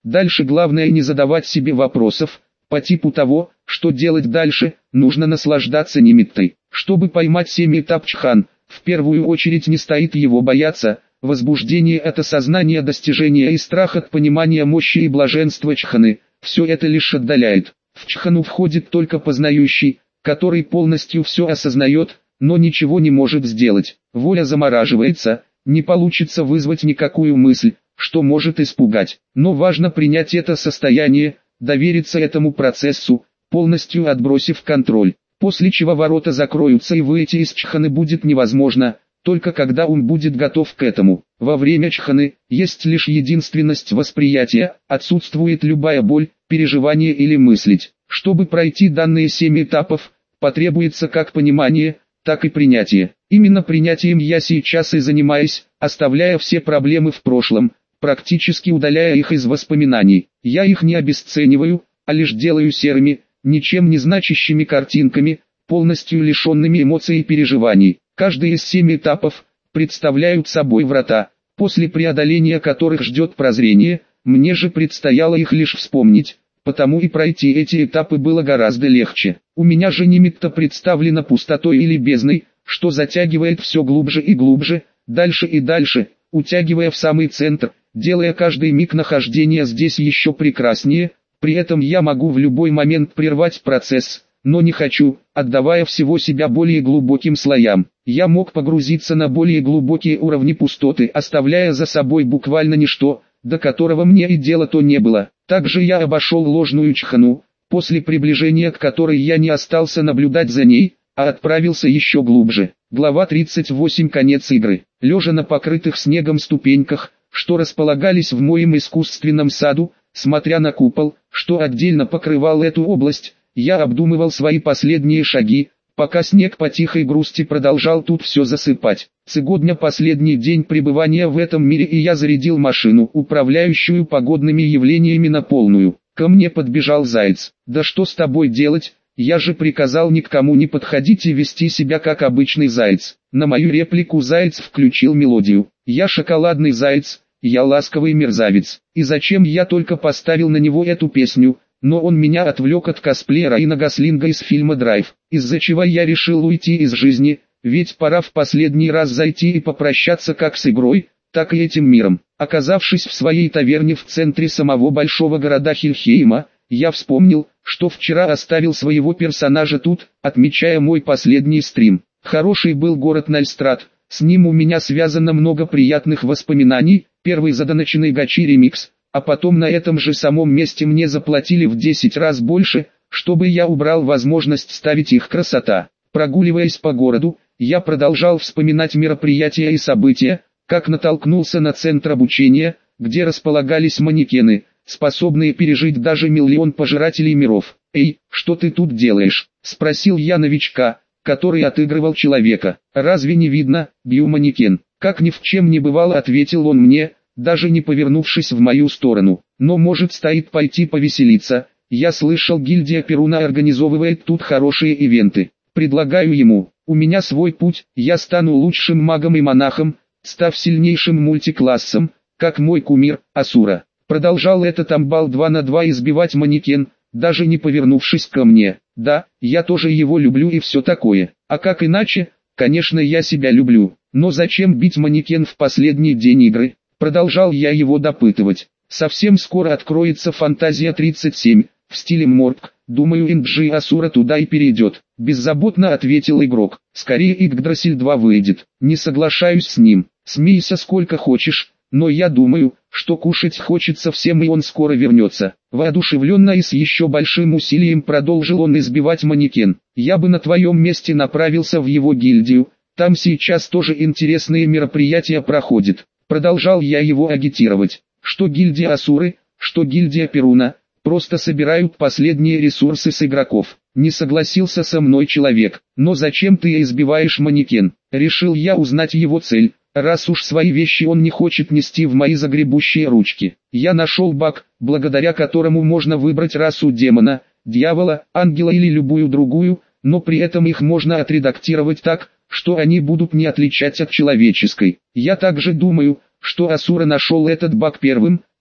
Дальше главное не задавать себе вопросов, по типу того, что делать дальше, нужно наслаждаться нимиттой. Чтобы поймать 7 этап чхан, в первую очередь не стоит его бояться. Возбуждение от осознания достижения и страх от понимания мощи и блаженства чханы, все это лишь отдаляет. В чхану входит только познающий, который полностью все осознает, но ничего не может сделать. Воля замораживается, не получится вызвать никакую мысль, что может испугать. Но важно принять это состояние, довериться этому процессу, полностью отбросив контроль. После чего ворота закроются и выйти из чханы будет невозможно, только когда ум будет готов к этому. Во время чханы есть лишь единственность восприятия, отсутствует любая боль, переживание или мыслить. Чтобы пройти данные 7 этапов, потребуется как понимание, так и принятие. Именно принятием я сейчас и занимаюсь, оставляя все проблемы в прошлом, практически удаляя их из воспоминаний. Я их не обесцениваю, а лишь делаю серыми, ничем не значащими картинками, полностью лишенными эмоций и переживаний. Каждый из 7 этапов представляют собой врата, после преодоления которых ждет прозрение, мне же предстояло их лишь вспомнить, потому и пройти эти этапы было гораздо легче. У меня же нимитта представлена пустотой или бездной, что затягивает все глубже и глубже, дальше и дальше, утягивая в самый центр, делая каждый миг нахождения здесь еще прекраснее. При этом я могу в любой момент прервать процесс, но не хочу, отдавая всего себя более глубоким слоям. Я мог погрузиться на более глубокие уровни пустоты, оставляя за собой буквально ничто, до которого мне и дела-то не было. Также я обошел ложную чхану, после приближения к которой я не остался наблюдать за ней, а отправился еще глубже. Глава 38. Конец игры. Лежа на покрытых снегом ступеньках, что располагались в моем искусственном саду, смотря на купол, что отдельно покрывал эту область, я обдумывал свои последние шаги, пока снег по тихой грусти продолжал тут все засыпать. Сегодня последний день пребывания в этом мире, и я зарядил машину, управляющую погодными явлениями, на полную. Ко мне подбежал заяц. «Да что с тобой делать? Я же приказал ни к кому не подходить и вести себя как обычный заяц». На мою реплику заяц включил мелодию. «Я шоколадный заяц, я ласковый мерзавец. И зачем я только поставил на него эту песню?» Но он меня отвлек от косплея Райана Гослинга из фильма «Драйв», из-за чего я решил уйти из жизни, ведь пора в последний раз зайти и попрощаться как с игрой, так и этим миром. Оказавшись в своей таверне в центре самого большого города Хельхейма, я вспомнил, что вчера оставил своего персонажа тут, отмечая мой последний стрим. Хороший был город Нальстрат, с ним у меня связано много приятных воспоминаний. Первый задоноченный гачи ремикс, а потом на этом же самом месте мне заплатили в 10 раз больше, чтобы я убрал возможность ставить их. Красота. Прогуливаясь по городу, я продолжал вспоминать мероприятия и события, как натолкнулся на центр обучения, где располагались манекены, способные пережить даже миллион пожирателей миров. «Эй, что ты тут делаешь?» – спросил я новичка, который отыгрывал человека. «Разве не видно, бью манекен?» Как ни в чем не бывало, ответил он мне, даже не повернувшись в мою сторону. «Но может, стоит пойти повеселиться? Я слышал, гильдия Перуна организовывает тут хорошие ивенты. Предлагаю ему. У меня свой путь, я стану лучшим магом и монахом, став сильнейшим мультиклассом, как мой кумир, Асура». Продолжал этот амбал 2 на 2 избивать манекен, даже не повернувшись ко мне. «Да, я тоже его люблю и все такое. А как иначе? Конечно, я себя люблю. Но зачем бить манекен в последний день игры?» Продолжал я его допытывать. «Совсем скоро откроется Фантазия 37, в стиле Морг. Думаю, Инджи Асура туда и перейдет», — беззаботно ответил игрок. «Скорее Игдрасиль 2 выйдет». «Не соглашаюсь с ним. Смейся сколько хочешь, но я думаю, что кушать хочется всем, и он скоро вернется». Воодушевленно и с еще большим усилием продолжил он избивать манекен. «Я бы на твоем месте направился в его гильдию, там сейчас тоже интересные мероприятия проходят». Продолжал я его агитировать. Что гильдия Асуры, что гильдия Перуна, просто собирают последние ресурсы с игроков. Не согласился со мной человек. «Но зачем ты избиваешь манекен?» Решил я узнать его цель, раз уж свои вещи он не хочет нести в мои загребущие ручки. Я нашел баг, благодаря которому можно выбрать расу демона, дьявола, ангела или любую другую, но при этом их можно отредактировать так, что они будут не отличать от человеческой. Я также думаю, что Асура нашел этот баг первым,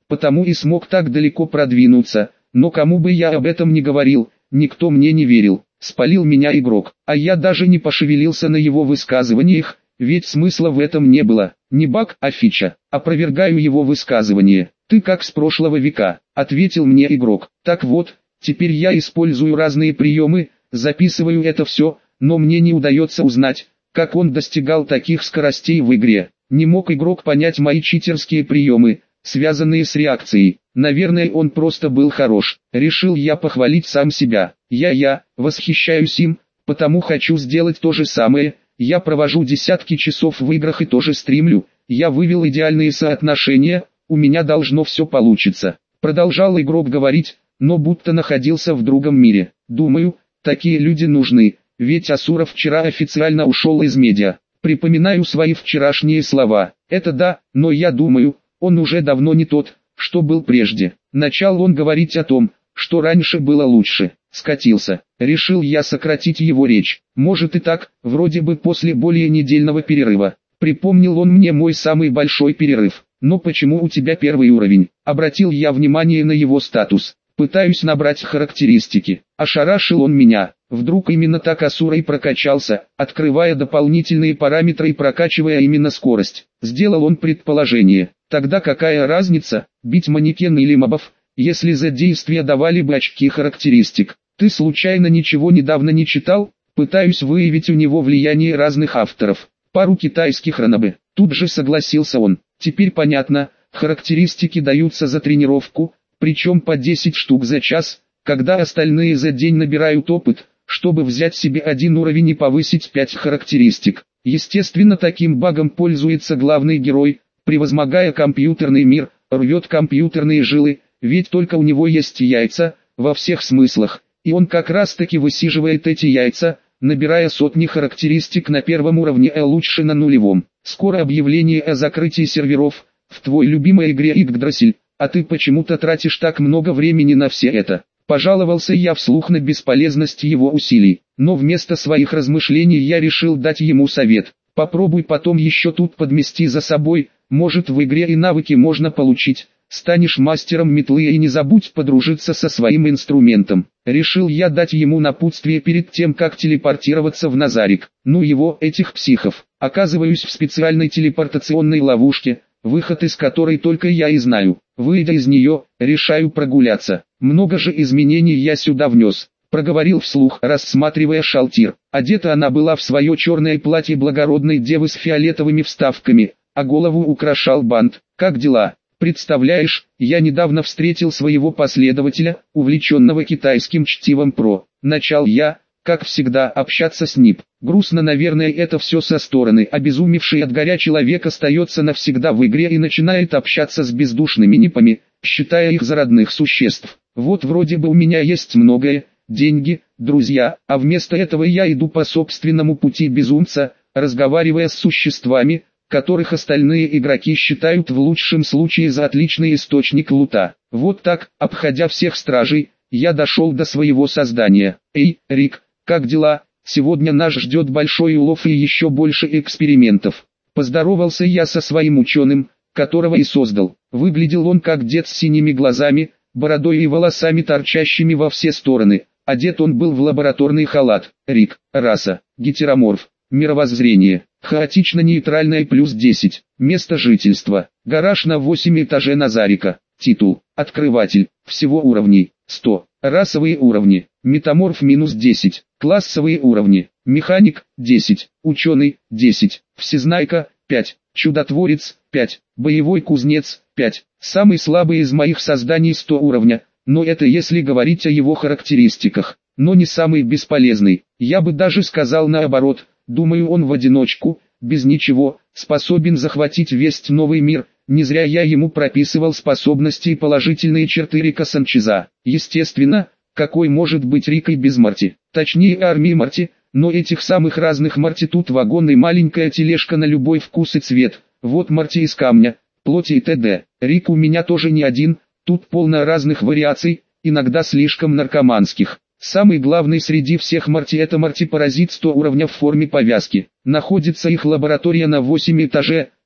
потому и смог так далеко продвинуться, но кому бы я об этом не говорил, никто мне не верил. Спалил меня игрок, а я даже не пошевелился на его высказываниях, ведь смысла в этом не было. Не баг, а фича. Опровергаю его высказывание. Ты как с прошлого века, ответил мне игрок. Так вот, теперь я использую разные приемы, записываю это все, но мне не удается узнать, как он достигал таких скоростей в игре. Не мог игрок понять мои читерские приемы, связанные с реакцией. Наверное, он просто был хорош. Решил я похвалить сам себя. Я восхищаюсь им, потому хочу сделать то же самое. Я провожу десятки часов в играх и тоже стримлю. Я вывел идеальные соотношения, у меня должно все получиться. Продолжал игрок говорить, но будто находился в другом мире. Думаю, такие люди нужны, ведь Асуров вчера официально ушел из медиа. Припоминаю свои вчерашние слова. Это да, но я думаю, он уже давно не тот, что был прежде. Начал он говорить о том, что раньше было лучше. Скатился. Решил я сократить его речь. Может и так, вроде бы после более недельного перерыва. Припомнил он мне мой самый большой перерыв. Но почему у тебя первый уровень? Обратил я внимание на его статус. Пытаюсь набрать характеристики. Ошарашил он меня. Вдруг именно так Асура и прокачался, открывая дополнительные параметры и прокачивая именно скорость. Сделал он предположение. Тогда какая разница, бить манекен или мобов, если за действия давали бы очки характеристик? Ты случайно ничего недавно не читал? Пытаюсь выявить у него влияние разных авторов. Пару китайских ранобы. Тут же согласился он. Теперь понятно, характеристики даются за тренировку, причем по 10 штук за час, когда остальные за день набирают опыт, чтобы взять себе один уровень и повысить 5 характеристик. Естественно, таким багом пользуется главный герой, превозмогая компьютерный мир, рвет компьютерные жилы, ведь только у него есть яйца, во всех смыслах, и он как раз таки высиживает эти яйца, набирая сотни характеристик на первом уровне, а лучше на нулевом. Скоро объявление о закрытии серверов, в твой любимой игре Yggdrasil, а ты почему-то тратишь так много времени на все это. Пожаловался я вслух на бесполезность его усилий, но вместо своих размышлений я решил дать ему совет. Попробуй потом еще тут подмести за собой, может в игре и навыки можно получить, станешь мастером метлы и не забудь подружиться со своим инструментом. Решил я дать ему напутствие перед тем, как телепортироваться в Назарик. Ну его, этих психов. Оказываюсь в специальной телепортационной ловушке, выход из которой только я и знаю. Выйдя из нее, решаю прогуляться. Много же изменений я сюда внес. Проговорил вслух, рассматривая шалтир. Одета она была в свое черное платье благородной девы с фиолетовыми вставками, а голову украшал бант. Как дела? Представляешь, я недавно встретил своего последователя, увлеченного китайским чтивом про. Начал я, как всегда, общаться с НИП. Грустно, наверное, это все со стороны. Обезумевший от горя человек остается навсегда в игре и начинает общаться с бездушными НИПами, считая их за родных существ. Вот вроде бы у меня есть многое, деньги, друзья, а вместо этого я иду по собственному пути безумца, разговаривая с существами, которых остальные игроки считают в лучшем случае за отличный источник лута. Вот так, обходя всех стражей, я дошел до своего создания. Эй, Рик, как дела? Сегодня нас ждет большой улов и еще больше экспериментов. Поздоровался я со своим ученым, которого и создал. Выглядел он как дед с синими глазами, бородой и волосами, торчащими во все стороны. Одет он был в лабораторный халат. Рик, раса, гетероморф, мировоззрение, хаотично-нейтральное плюс 10, место жительства, гараж на 8 этаже Назарика, титул, открыватель, всего уровней, 100, расовые уровни, метаморф минус 10, классовые уровни, механик, 10, ученый, 10, всезнайка, 5, чудотворец, 5, боевой кузнец, 5, самый слабый из моих созданий 100 уровня, но это если говорить о его характеристиках, но не самый бесполезный, я бы даже сказал наоборот. Думаю, он в одиночку, без ничего, способен захватить весь новый мир. Не зря я ему прописывал способности и положительные черты Рика Санчеза. Естественно, какой может быть Рик и без Марти? Точнее армии Марти, но этих самых разных Марти тут вагон и маленькая тележка на любой вкус и цвет. Вот Марти из камня, плоти и т.д. Рик у меня тоже не один, тут полно разных вариаций, иногда слишком наркоманских. Самый главный среди всех Марти — это Марти-паразит 100 уровня в форме повязки. Находится их лаборатория на 8 этаже,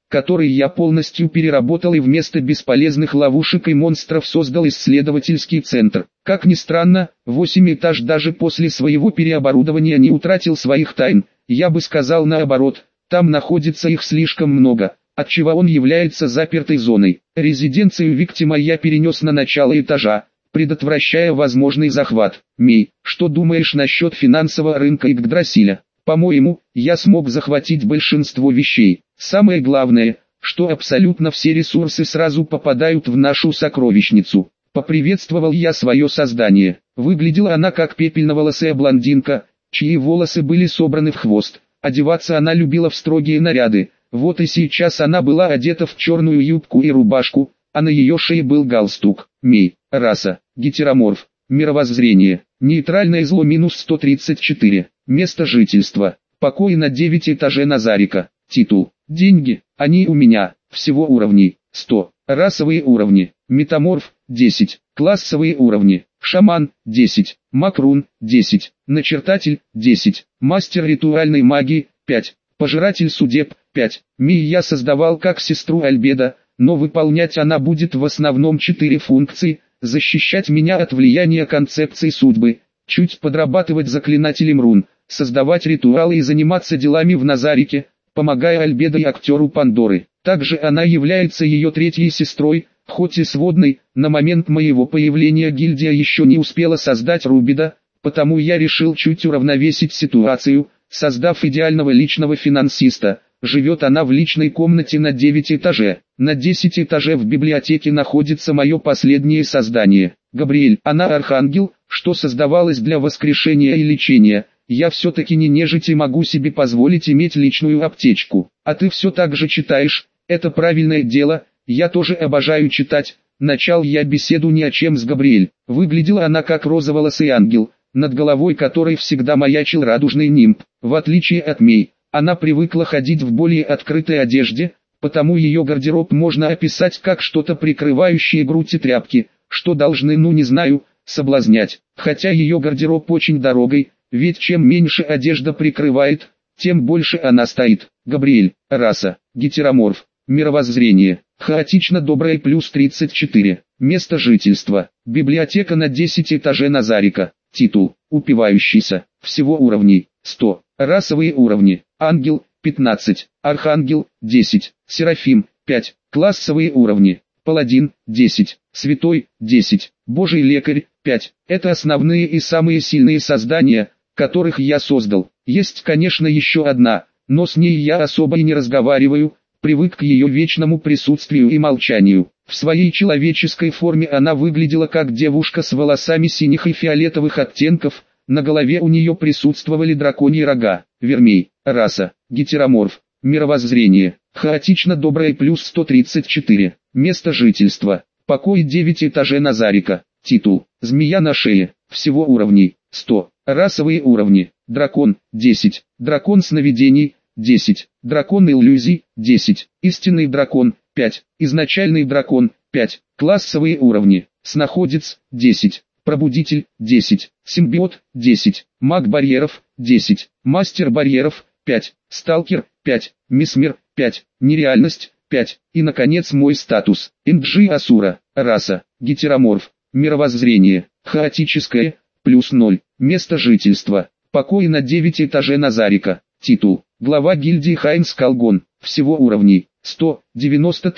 который я полностью переработал и вместо бесполезных ловушек и монстров создал исследовательский центр. Как ни странно, 8 этаж даже после своего переоборудования не утратил своих тайн, я бы сказал наоборот, там находится их слишком много, отчего он является запертой зоной. Резиденцию Виктима я перенес на начало этажа, предотвращая возможный захват. Мей, что думаешь насчет финансового рынка Игдрасиля? По-моему, я смог захватить большинство вещей. Самое главное, что абсолютно все ресурсы сразу попадают в нашу сокровищницу. Поприветствовал я свое создание. Выглядела она как пепельноволосая блондинка, чьи волосы были собраны в хвост. Одеваться она любила в строгие наряды. Вот и сейчас она была одета в черную юбку и рубашку, а на ее шее был галстук. Мей, раса, гетероморф, мировоззрение, нейтральное зло -134, место жительства, покои на 9 этаже Назарика, титул, деньги, они у меня, всего уровней, 100, расовые уровни, метаморф, 10, классовые уровни, шаман, 10, макрун, 10, начертатель, 10, мастер ритуальной магии, 5, пожиратель судеб, 5, Мей я создавал как сестру Альбеда, но выполнять она будет в основном 4 функции: защищать меня от влияния концепции судьбы, чуть подрабатывать заклинателем рун, создавать ритуалы и заниматься делами в Назарике, помогая Альбедо и актеру Пандоры. Также она является ее третьей сестрой, хоть и сводной. На момент моего появления гильдия еще не успела создать Рубида, потому я решил чуть уравновесить ситуацию, создав идеального личного финансиста. Живет она в личной комнате на 9 этаже. На 10 этаже в библиотеке находится мое последнее создание. Габриэль, она архангел, что создавалась для воскрешения и лечения. Я все-таки не нежить и могу себе позволить иметь личную аптечку. А ты все так же читаешь, это правильное дело, я тоже обожаю читать. Начал я беседу ни о чем с Габриэль. Выглядела она как розоволосый ангел, над головой которой всегда маячил радужный нимб. В отличие от Мей, она привыкла ходить в более открытой одежде, потому ее гардероб можно описать как что-то прикрывающее грудь и тряпки, что должны, не знаю, соблазнять. Хотя ее гардероб очень дорогой, ведь чем меньше одежда прикрывает, тем больше она стоит. Габриэль, раса, гетероморф, мировоззрение, хаотично доброе +34, место жительства, библиотека на 10 этаже Назарика, титул, упивающийся, всего уровней, 100, расовые уровни, ангел, 15, архангел, 10, серафим, 5, классовые уровни, паладин, 10, святой, 10, божий лекарь, 5. Это основные и самые сильные создания, которых я создал. Есть, конечно, еще одна, но с ней я особо и не разговариваю, привык к ее вечному присутствию и молчанию. В своей человеческой форме она выглядела как девушка с волосами синих и фиолетовых оттенков, на голове у нее присутствовали драконьи рога. Вермей, раса, гетероморф, мировоззрение, хаотично доброе +134, место жительства, покой 9 этаже Назарика, титул, змея на шее, всего уровней, 100, расовые уровни, дракон, 10, дракон сновидений, 10, дракон иллюзий, 10, истинный дракон, 5, изначальный дракон, 5, классовые уровни, снаходец, 10, пробудитель, 10, симбиот, 10, маг барьеров, 10, мастер барьеров, 5, сталкер, 5, месмер, 5, нереальность, 5, и наконец мой статус, Инджи Асура, раса, гетероморф, мировоззрение, хаотическое, +0, место жительства, покой на 9 этаже Назарика, титул, глава гильдии Хайнс Калгон, всего уровней, 100, 90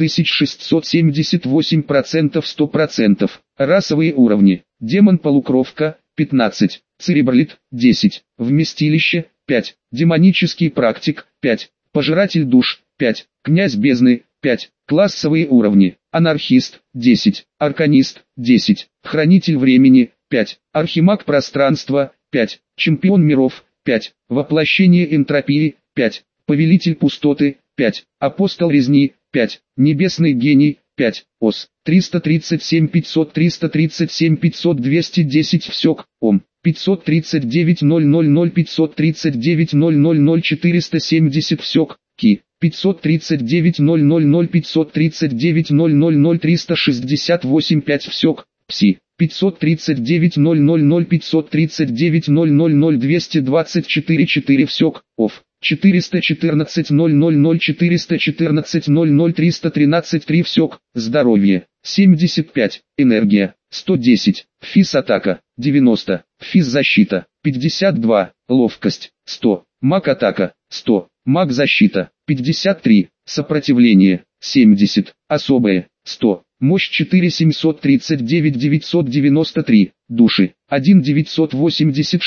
678%, 100%, расовые уровни, демон-полукровка, 15, церебролит, 10, вместилище, 5, демонический практик, 5, пожиратель душ, 5, князь бездны, 5, классовые уровни, анархист, 10, арканист, 10, хранитель времени, 5, архимаг пространства, 5, чемпион миров, 5, воплощение энтропии, 5, повелитель пустоты, 5, апостол резни, 5, небесный гений, 5, ос, 337 500 337 500 210 всек, ом, 539 000 539 000 470 всек, ки, 539 000 539 000 368 5 всек, пси, 539 000 539 000 224 4 всек, оф. 414 000 414 00 313 3 всек, здоровье, 75, энергия, 110, физ-атака, 90, физ-защита, 52, ловкость, 100, маг-атака, 100, маг-защита, 53, сопротивление, 70, особое, 100, мощь 4739 993, души, 1 980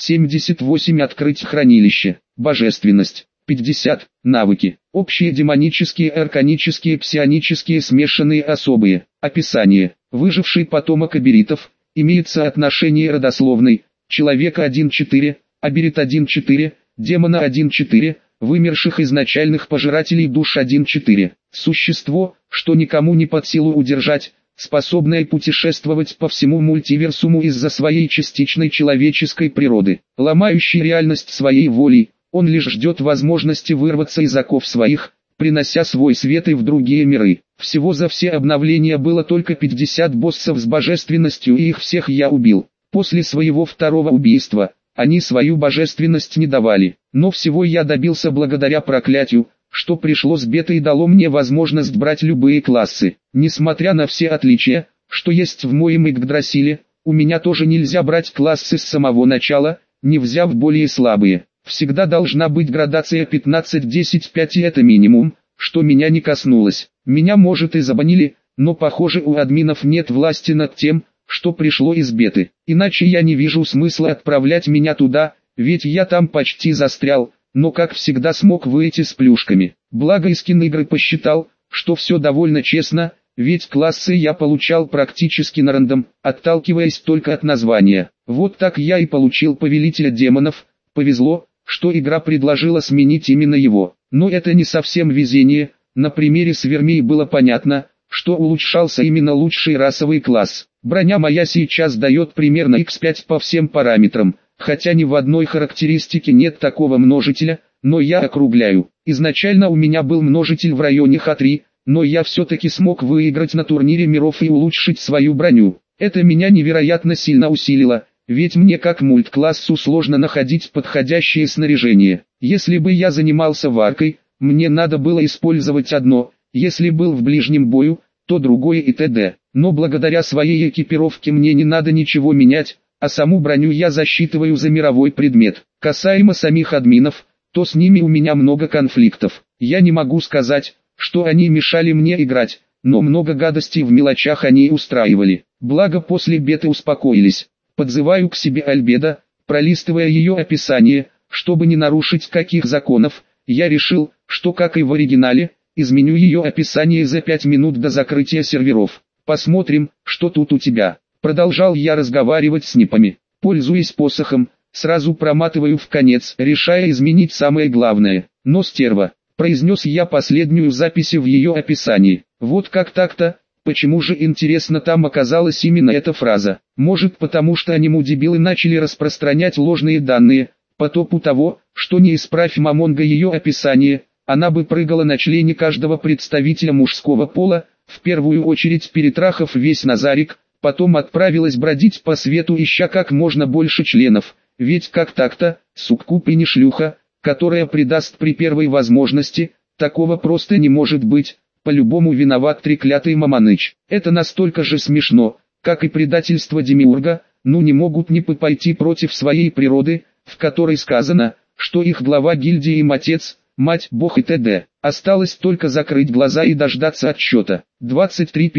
678 открыть хранилище, божественность, 50, навыки, общие демонические, арканические, псионические, смешанные, особые, описание, выживший потомок аберитов, имеется отношение родословной, человека 1-4, аберит 1-4, демона 1-4, вымерших изначальных пожирателей душ 1-4, существо, что никому не под силу удержать, способное путешествовать по всему мультиверсуму из-за своей частичной человеческой природы, ломающий реальность своей волей, он лишь ждет возможности вырваться из оков своих, принося свой свет и в другие миры. Всего за все обновления было только 50 боссов с божественностью, и их всех я убил. После своего второго убийства, они свою божественность не давали, но всего я добился благодаря проклятию, что пришло с бетой и дало мне возможность брать любые классы. Несмотря на все отличия, что есть в моем Игдрасиле, у меня тоже нельзя брать классы с самого начала, не взяв более слабые. Всегда должна быть градация 15-10-5, и это минимум, что меня не коснулось. Меня может и забанили, но похоже у админов нет власти над тем, что пришло из беты. Иначе я не вижу смысла отправлять меня туда, ведь я там почти застрял, но как всегда смог выйти с плюшками. Благо Искин игры посчитал, что все довольно честно, ведь классы я получал практически на рандом, отталкиваясь только от названия. Вот так я и получил повелителя демонов. Повезло, что игра предложила сменить именно его. Но это не совсем везение, на примере с Вермией было понятно, что улучшался именно лучший расовый класс. Броня моя сейчас дает примерно x5 по всем параметрам, хотя ни в одной характеристике нет такого множителя, но я округляю. Изначально у меня был множитель в районе Х3, но я все-таки смог выиграть на турнире миров и улучшить свою броню. Это меня невероятно сильно усилило. Ведь мне как мультклассу сложно находить подходящее снаряжение. Если бы я занимался варкой, мне надо было использовать одно, если был в ближнем бою, то другое и т.д. Но благодаря своей экипировке мне не надо ничего менять, а саму броню я засчитываю за мировой предмет. Касаемо самих админов, то с ними у меня много конфликтов. Я не могу сказать, что они мешали мне играть, но много гадостей в мелочах они устраивали. Благо после беты успокоились. Подзываю к себе Альбедо, пролистывая ее описание, чтобы не нарушить каких законов, я решил, что как и в оригинале, изменю ее описание за 5 минут до закрытия серверов. Посмотрим, что тут у тебя. Продолжал я разговаривать с НИПами. Пользуясь посохом, сразу проматываю в конец, решая изменить самое главное. Но стерва, произнес я последнюю запись в ее описании. Вот как так-то? Почему же интересно там оказалась именно эта фраза? Может потому что аниму-дебилы начали распространять ложные данные, по топу того, что не исправь Мамонга ее описание, она бы прыгала на члене каждого представителя мужского пола, в первую очередь перетрахав весь Назарик, потом отправилась бродить по свету ища как можно больше членов, ведь как так-то, суккуб и не шлюха, которая предаст при первой возможности, такого просто не может быть. По-любому виноват треклятый Маманыч. Это настолько же смешно, как и предательство Демиурга, ну не могут не пойти против своей природы, в которой сказано, что их глава гильдии им отец, мать, бог и т.д. Осталось только закрыть глаза и дождаться отсчета. 23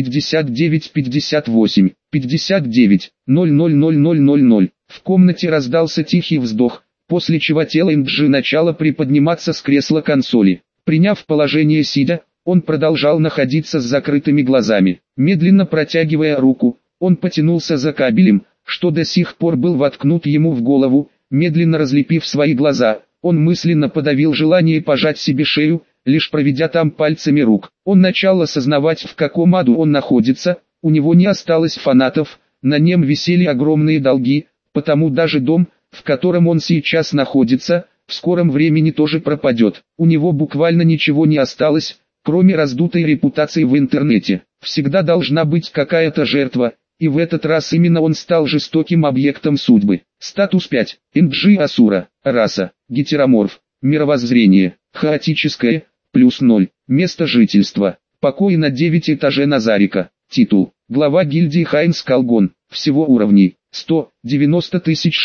59 58 59 000000. В комнате раздался тихий вздох, после чего тело Инджи начало приподниматься с кресла консоли. Приняв положение сидя, он продолжал находиться с закрытыми глазами. Медленно протягивая руку, он потянулся за кабелем, что до сих пор был воткнут ему в голову. Медленно разлепив свои глаза, он мысленно подавил желание пожать себе шею, лишь проведя там пальцами рук. Он начал осознавать, в каком аду он находится, у него не осталось фанатов, на нем висели огромные долги, потому даже дом, в котором он сейчас находится, в скором времени тоже пропадет. У него буквально ничего не осталось, кроме раздутой репутации в интернете. Всегда должна быть какая-то жертва, и в этот раз именно он стал жестоким объектом судьбы. Статус 5. Инджи Асура. Раса. Гетероморф. Мировоззрение. Хаотическое. плюс 0. Место жительства. Покои на 9 этаже Назарика. Титул. Глава гильдии Хайнс Колгон. Всего уровней. 190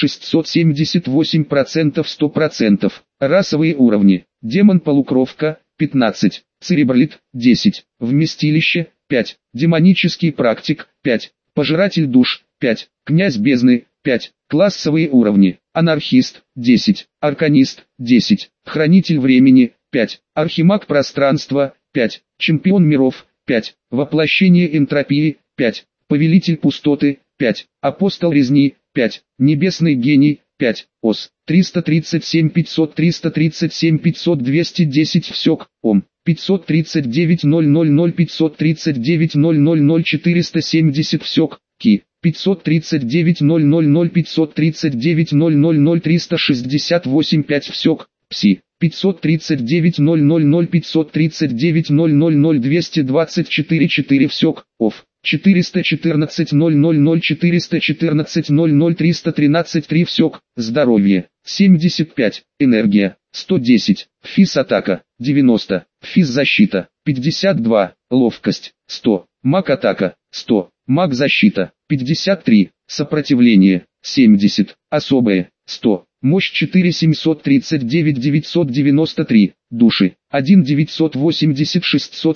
678% 100%. Расовые уровни. Демон-полукровка. 15. Церебролит. 10. Вместилище. 5. Демонический практик. 5. Пожиратель душ. 5. Князь бездны. 5. Классовые уровни. Анархист. 10. Арканист. 10. Хранитель времени. 5. Архимаг пространства. 5. Чемпион миров. 5. Воплощение энтропии. 5. Повелитель пустоты. 5. Апостол резни. 5. Небесный гений. 5. ОС. 337 500 337 500 210 ВСЕК. ОМ. 539 000 539 000 470 ВСЕК. КИ. 539 000 539 000 368 5 ВСЕК. ПСИ. 539 000 539 000 224 4 ВСЕК. ОФ. 414 000 414 00 313 3 ВСЕК. Здоровье. 75. Энергия. 110. Физ атака. 90. Физ защита. 52. Ловкость. 100. Маг атака. 100. Маг защита. 53. Сопротивление. 70. Особое. 100. Мощь 4739 993. Души. 1 980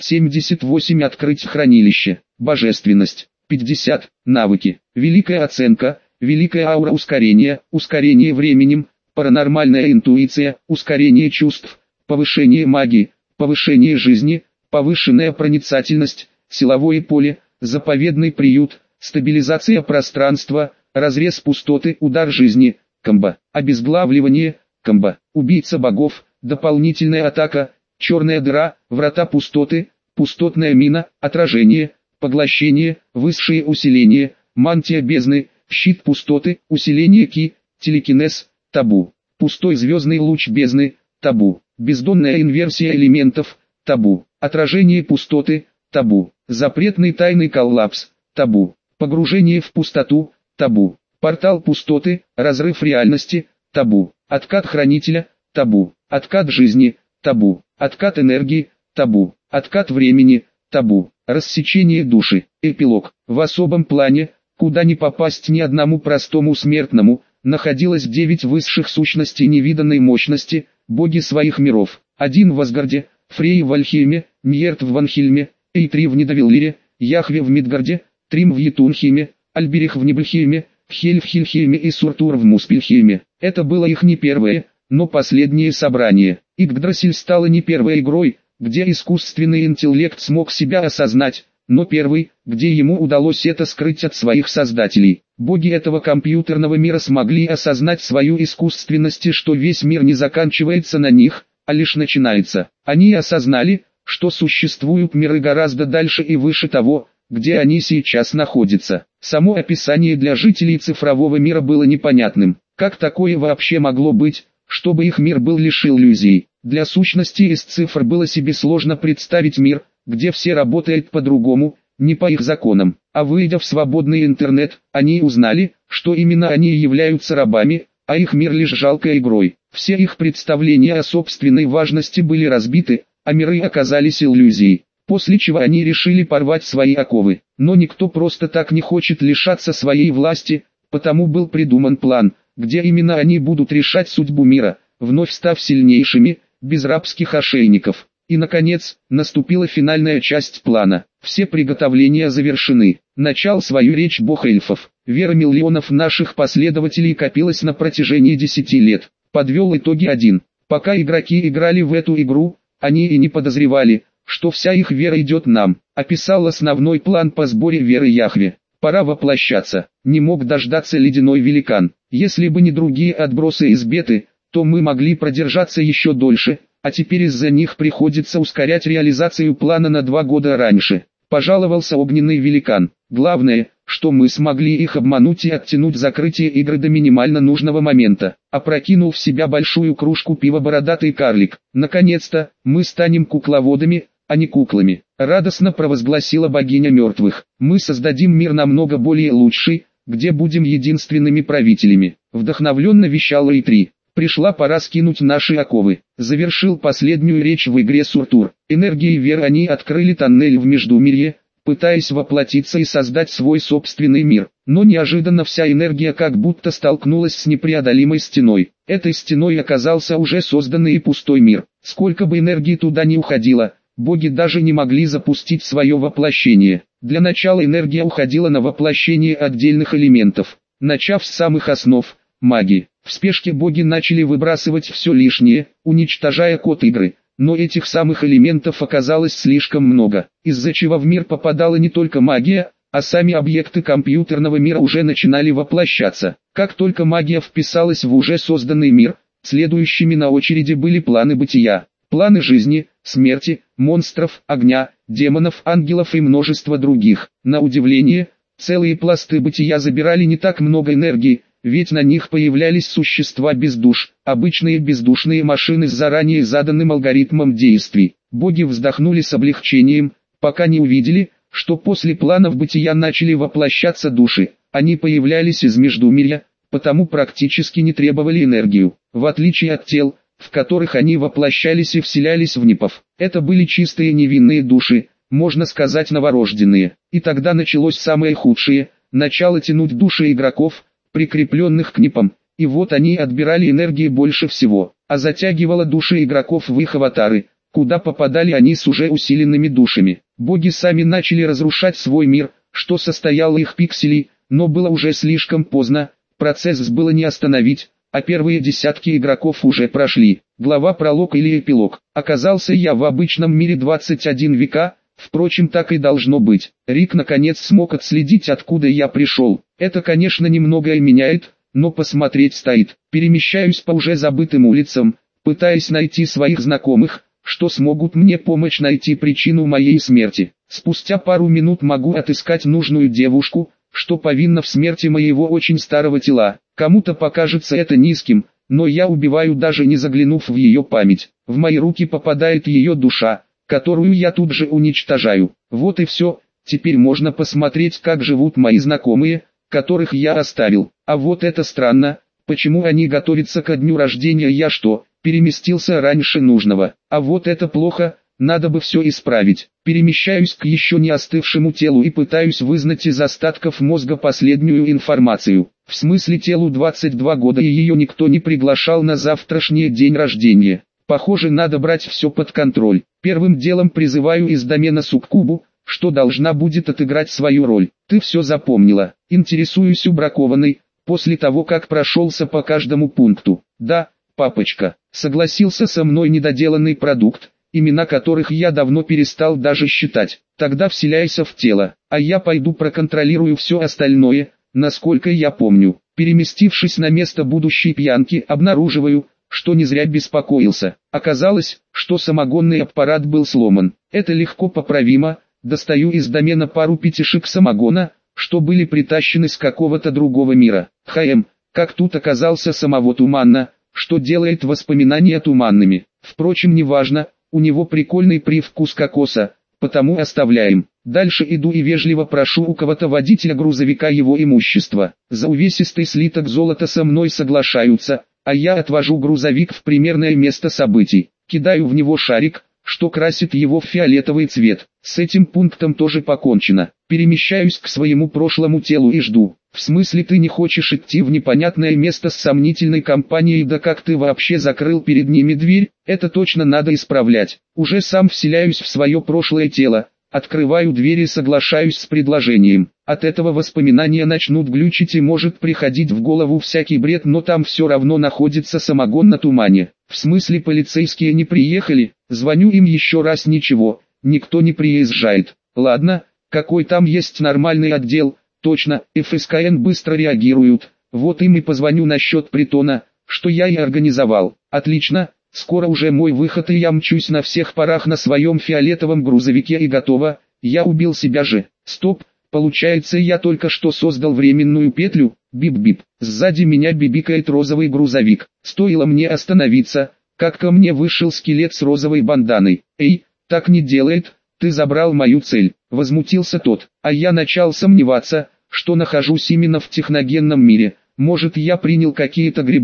678. Открыть хранилище. Божественность. 50. Навыки. Великая оценка. Великая аура ускорения. Ускорение временем. Паранормальная интуиция. Ускорение чувств. Повышение магии. Повышение жизни. Повышенная проницательность. Силовое поле. Заповедный приют. Стабилизация пространства. Разрез пустоты. Удар жизни. Комбо. Обезглавливание. Комбо. Убийца богов. Дополнительная атака. Черная дыра. Врата пустоты. Пустотная мина. Отражение. Поглощение. Высшее усиление. Мантия бездны. Щит пустоты. Усиление ки. Телекинез. Табу. Пустой звездный луч бездны. Табу. Бездонная инверсия элементов. Табу. Отражение пустоты. Табу. Запретный тайный коллапс. Табу. Погружение в пустоту. Табу. Портал пустоты. Разрыв реальности. Табу. Откат хранителя. Табу. Откат жизни. Табу. Откат энергии. Табу. Откат времени. Табу. Рассечение души. Эпилог. В особом плане, куда не попасть ни одному простому смертному, находилось 9 высших сущностей невиданной мощности, боги своих миров. 1 в Асгарде, Фрей в Вальхейме, Ньерт в Ванхельме, Эйтри в Нидавеллире, Яхве в Мидгарде, Трим в Йетунхейме, Альберих в Нибельхейме, Хель в Хильхейме и Суртур в Муспельхейме. Это было их не первое, но последнее собрание. Игдрасиль стала не первой игрой, где искусственный интеллект смог себя осознать, но первый, где ему удалось это скрыть от своих создателей. Боги этого компьютерного мира смогли осознать свою искусственность и что весь мир не заканчивается на них, а лишь начинается. Они осознали, что существуют миры гораздо дальше и выше того, где они сейчас находятся. Само описание для жителей цифрового мира было непонятным. Как такое вообще могло быть, чтобы их мир был лишь иллюзий? Для сущности из цифр было себе сложно представить мир, где все работает по-другому, не по их законам. А выйдя в свободный интернет, они узнали, что именно они являются рабами, а их мир лишь жалкой игрой. Все их представления о собственной важности были разбиты, а миры оказались иллюзией. После чего они решили порвать свои оковы. Но никто просто так не хочет лишаться своей власти, потому был придуман план, где именно они будут решать судьбу мира, вновь став сильнейшими, без рабских ошейников. И наконец, наступила финальная часть плана. Все приготовления завершены. Начал свою речь бог эльфов. Вера миллионов наших последователей копилась на протяжении 10 лет. Подвел итоги один. Пока игроки играли в эту игру, они и не подозревали, что вся их вера идет нам. Описал основной план по сборе веры Яхве. Пора воплощаться. Не мог дождаться ледяной великан. Если бы не другие отбросы из беты, то мы могли продержаться еще дольше, а теперь из-за них приходится ускорять реализацию плана на 2 года раньше. Пожаловался огненный великан. Главное, что мы смогли их обмануть и оттянуть закрытие игры до минимально нужного момента. Опрокинул в себя большую кружку пива бородатый карлик. Наконец-то, мы станем кукловодами, а не куклами. Радостно провозгласила богиня мертвых. Мы создадим мир намного более лучший, где будем единственными правителями. Вдохновленно вещала Итри. Пришла пора скинуть наши оковы. Завершил последнюю речь в игре Суртур. Энергией веры они открыли тоннель в Междумирье, пытаясь воплотиться и создать свой собственный мир. Но неожиданно вся энергия как будто столкнулась с непреодолимой стеной. Этой стеной оказался уже созданный и пустой мир. Сколько бы энергии туда ни уходило, боги даже не могли запустить свое воплощение. Для начала энергия уходила на воплощение отдельных элементов, начав с самых основ – магии. В спешке боги начали выбрасывать все лишнее, уничтожая код игры. Но этих самых элементов оказалось слишком много, из-за чего в мир попадала не только магия, а сами объекты компьютерного мира уже начинали воплощаться. Как только магия вписалась в уже созданный мир, следующими на очереди были планы бытия, планы жизни, смерти, монстров, огня, демонов, ангелов и множество других. На удивление, целые пласты бытия забирали не так много энергии, ведь на них появлялись существа без душ, обычные бездушные машины с заранее заданным алгоритмом действий. Боги вздохнули с облегчением, пока не увидели, что после планов бытия начали воплощаться души. Они появлялись из Междумирья, потому практически не требовали энергию, в отличие от тел, в которых они воплощались и вселялись в нипов. Это были чистые невинные души, можно сказать новорожденные. И тогда началось самое худшее, начало тянуть души игроков, прикрепленных к нипам, и вот они отбирали энергии больше всего, а затягивало души игроков в их аватары, куда попадали они с уже усиленными душами. Боги сами начали разрушать свой мир, что состояло их пикселей, но было уже слишком поздно, процесс было не остановить, а первые десятки игроков уже прошли. Глава пролог или эпилог. Оказался я в обычном мире 21 века, впрочем так и должно быть. Рик наконец смог отследить, откуда я пришел. Это, конечно, немногое меняет, но посмотреть стоит. Перемещаюсь по уже забытым улицам, пытаясь найти своих знакомых, что смогут мне помочь найти причину моей смерти. Спустя пару минут могу отыскать нужную девушку, что повинна в смерти моего очень старого тела. Кому-то покажется это низким, но я убиваю, даже не заглянув в ее память. В мои руки попадает ее душа, которую я тут же уничтожаю. Вот и все, теперь можно посмотреть, как живут мои знакомые, которых я оставил. А вот это странно, почему они готовятся ко дню рождения, я что, переместился раньше нужного? А вот это плохо, надо бы все исправить. Перемещаюсь к еще не остывшему телу и пытаюсь вызнать из остатков мозга последнюю информацию. В смысле, телу 22 года и ее никто не приглашал на завтрашний день рождения. Похоже, надо брать все под контроль. Первым делом призываю из домена Суккубу, что должна будет отыграть свою роль. Ты все запомнила? Интересуюсь у бракованной, после того как прошелся по каждому пункту. Да, папочка, согласился со мной недоделанный продукт, имена которых я давно перестал даже считать. Тогда вселяйся в тело, а я пойду проконтролирую все остальное, насколько я помню. Переместившись на место будущей пьянки, обнаруживаю, что не зря беспокоился. Оказалось, что самогонный аппарат был сломан. Это легко поправимо. Достаю из домена пару пятишек самогона, что были притащены с какого-то другого мира. Как тут оказался самого Туманна, что делает воспоминания туманными. Впрочем, неважно, у него прикольный привкус кокоса, потому оставляем. Дальше иду и вежливо прошу у кого-то водителя грузовика его имущество. За увесистый слиток золота со мной соглашаются, а я отвожу грузовик в примерное место событий. Кидаю в него шарик, что красит его в фиолетовый цвет. С этим пунктом тоже покончено. Перемещаюсь к своему прошлому телу и жду. В смысле, ты не хочешь идти в непонятное место с сомнительной компанией? Да как ты вообще закрыл перед ними дверь? Это точно надо исправлять. Уже сам вселяюсь в свое прошлое тело. Открываю дверь и соглашаюсь с предложением. От этого воспоминания начнут глючить и может приходить в голову всякий бред, но там все равно находится самогон на тумане. В смысле, полицейские не приехали? Звоню им еще раз, ничего, никто не приезжает. Ладно, какой там есть нормальный отдел? Точно, ФСКН быстро реагируют. Вот им и позвоню насчет притона, что я и организовал. Отлично. Скоро уже мой выход, и я мчусь на всех парах на своем фиолетовом грузовике, и готово. Я убил себя же. Стоп, получается, я только что создал временную петлю. Бип-бип. Сзади меня бибикает розовый грузовик. Стоило мне остановиться, как ко мне вышел скелет с розовой банданой. Эй, так не делает, ты забрал мою цель. Возмутился тот, а я начал сомневаться, что нахожусь именно в техногенном мире. Может, я принял какие-то грибы,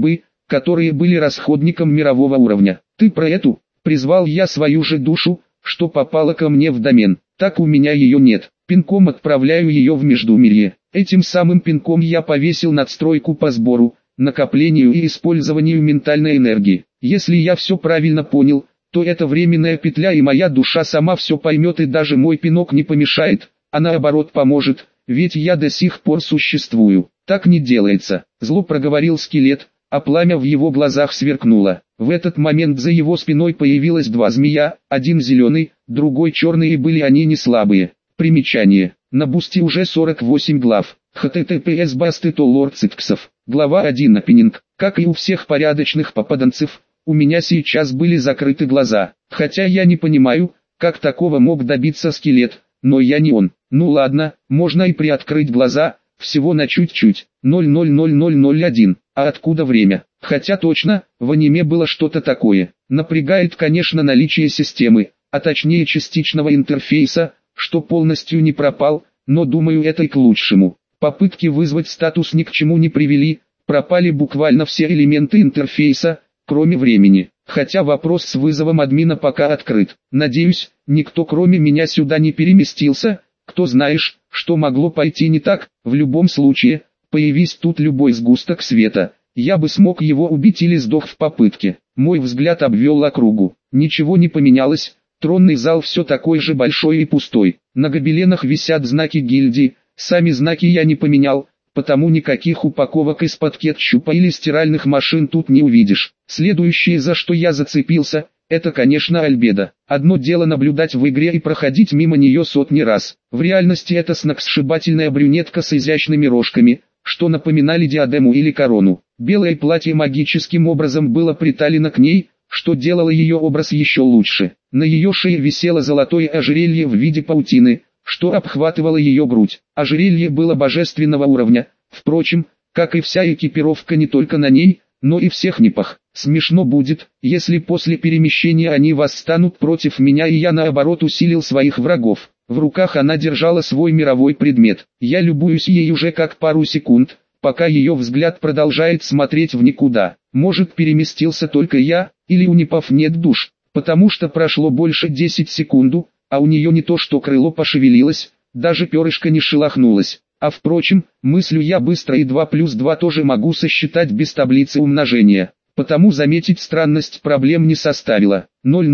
которые были расходником мирового уровня. Ты про эту? Призвал я свою же душу, что попала ко мне в домен. Так у меня ее нет. Пинком отправляю ее в Междумирье. Этим самым пинком я повесил надстройку по сбору, накоплению и использованию ментальной энергии. Если я все правильно понял, то это временная петля, и моя душа сама все поймет, и даже мой пинок не помешает, а наоборот поможет, ведь я до сих пор существую. Так не делается. Зло проговорил скелет, а пламя в его глазах сверкнуло. В этот момент за его спиной появилось два змея, один зеленый, другой черный, и были они не слабые. Примечание. На бусте уже 48 глав. https bastetolordcipksов. Глава 1 опенинг. Как и у всех порядочных попаданцев, у меня сейчас были закрыты глаза. Хотя я не понимаю, как такого мог добиться скелет, но я не он. Ну ладно, можно и приоткрыть глаза, всего на чуть-чуть. 000001. А откуда время? Хотя точно, в аниме было что-то такое. Напрягает, конечно, наличие системы, а точнее частичного интерфейса, что полностью не пропал, но думаю, это и к лучшему. Попытки вызвать статус ни к чему не привели, пропали буквально все элементы интерфейса, кроме времени. Хотя вопрос с вызовом админа пока открыт. Надеюсь, никто кроме меня сюда не переместился. Кто знаешь, что могло пойти не так. В любом случае, появись тут любой сгусток света, я бы смог его убить или сдох в попытке. Мой взгляд обвел округу. Ничего не поменялось. Тронный зал все такой же большой и пустой. На гобеленах висят знаки гильдии. Сами знаки я не поменял, потому никаких упаковок из-под кетчупа или стиральных машин тут не увидишь. Следующее, за что я зацепился, это, конечно, Альбедо. Одно дело наблюдать в игре и проходить мимо нее сотни раз. В реальности это сногсшибательная брюнетка с изящными рожками, что напоминали диадему или корону. Белое платье магическим образом было приталено к ней, что делало ее образ еще лучше. На ее шее висело золотое ожерелье в виде паутины, что обхватывало ее грудь. Ожерелье было божественного уровня, впрочем, как и вся экипировка не только на ней, но и всех непах. Смешно будет, если после перемещения они восстанут против меня, и я наоборот усилил своих врагов. В руках она держала свой мировой предмет. Я любуюсь ей уже как пару секунд, пока ее взгляд продолжает смотреть в никуда. Может, переместился только я, или у непов нет душ, потому что прошло больше 10 секунд, а у нее не то что крыло пошевелилось, даже перышко не шелохнулось. А впрочем, мыслю я быстро, и 2 плюс 2 тоже могу сосчитать без таблицы умножения. Потому заметить странность проблем не составило.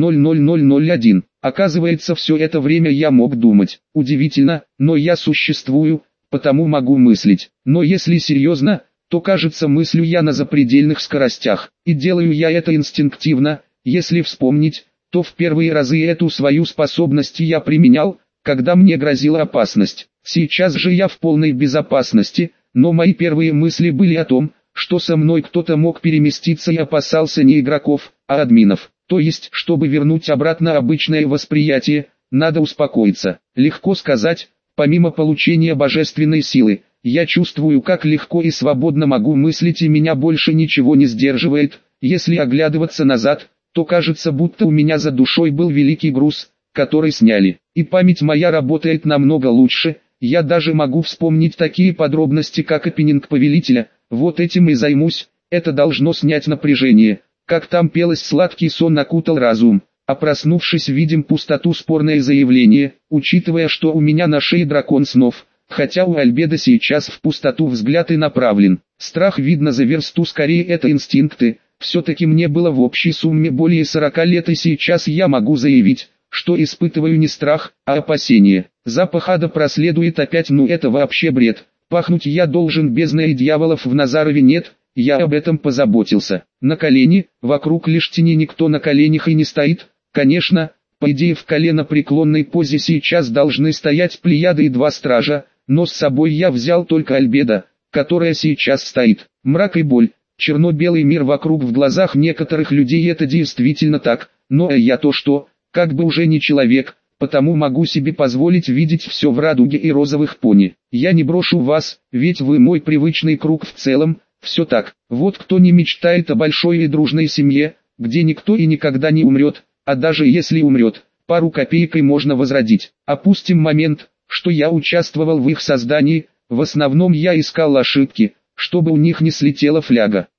000001. Оказывается, все это время я мог думать. Удивительно, но я существую, потому могу мыслить. Но если серьезно, то кажется, мыслю я на запредельных скоростях. И делаю я это инстинктивно. Если вспомнить, то в первые разы эту свою способность я применял, когда мне грозила опасность. Сейчас же я в полной безопасности, но мои первые мысли были о том, что со мной кто-то мог переместиться, и опасался не игроков, а админов. То есть, чтобы вернуть обратно обычное восприятие, надо успокоиться. Легко сказать, помимо получения божественной силы, я чувствую, как легко и свободно могу мыслить, и меня больше ничего не сдерживает. Если оглядываться назад, то кажется, будто у меня за душой был великий груз, который сняли. И память моя работает намного лучше. Я даже могу вспомнить такие подробности, как опенинг Повелителя. Вот этим и займусь, это должно снять напряжение. Как там пелось, сладкий сон окутал разум, а проснувшись видим пустоту, спорное заявление, учитывая, что у меня на шее дракон снов, хотя у Альбедо сейчас в пустоту взгляд и направлен. Страх видно за версту, скорее это инстинкты, все-таки мне было в общей сумме более 40 лет, и сейчас я могу заявить, что испытываю не страх, а опасение. Запах ада проследует опять, ну это вообще бред. Пахнуть я должен бездной, и дьяволов в Назарове нет, я об этом позаботился. На колени, вокруг лишь тени, никто на коленях и не стоит. Конечно, по идее в коленопреклонной позе сейчас должны стоять плеяды и 2 стража, но с собой я взял только Альбедо, которая сейчас стоит. Мрак и боль, черно-белый мир вокруг, в глазах некоторых людей это действительно так, но я то что, как бы уже не человек, потому могу себе позволить видеть все в радуге и розовых пони. Я не брошу вас, ведь вы мой привычный круг в целом, все так. Вот кто не мечтает о большой и дружной семье, где никто и никогда не умрет, а даже если умрет, пару копейкой можно возродить. Опустим момент, что я участвовал в их создании, в основном я искал ошибки, чтобы у них не слетела фляга.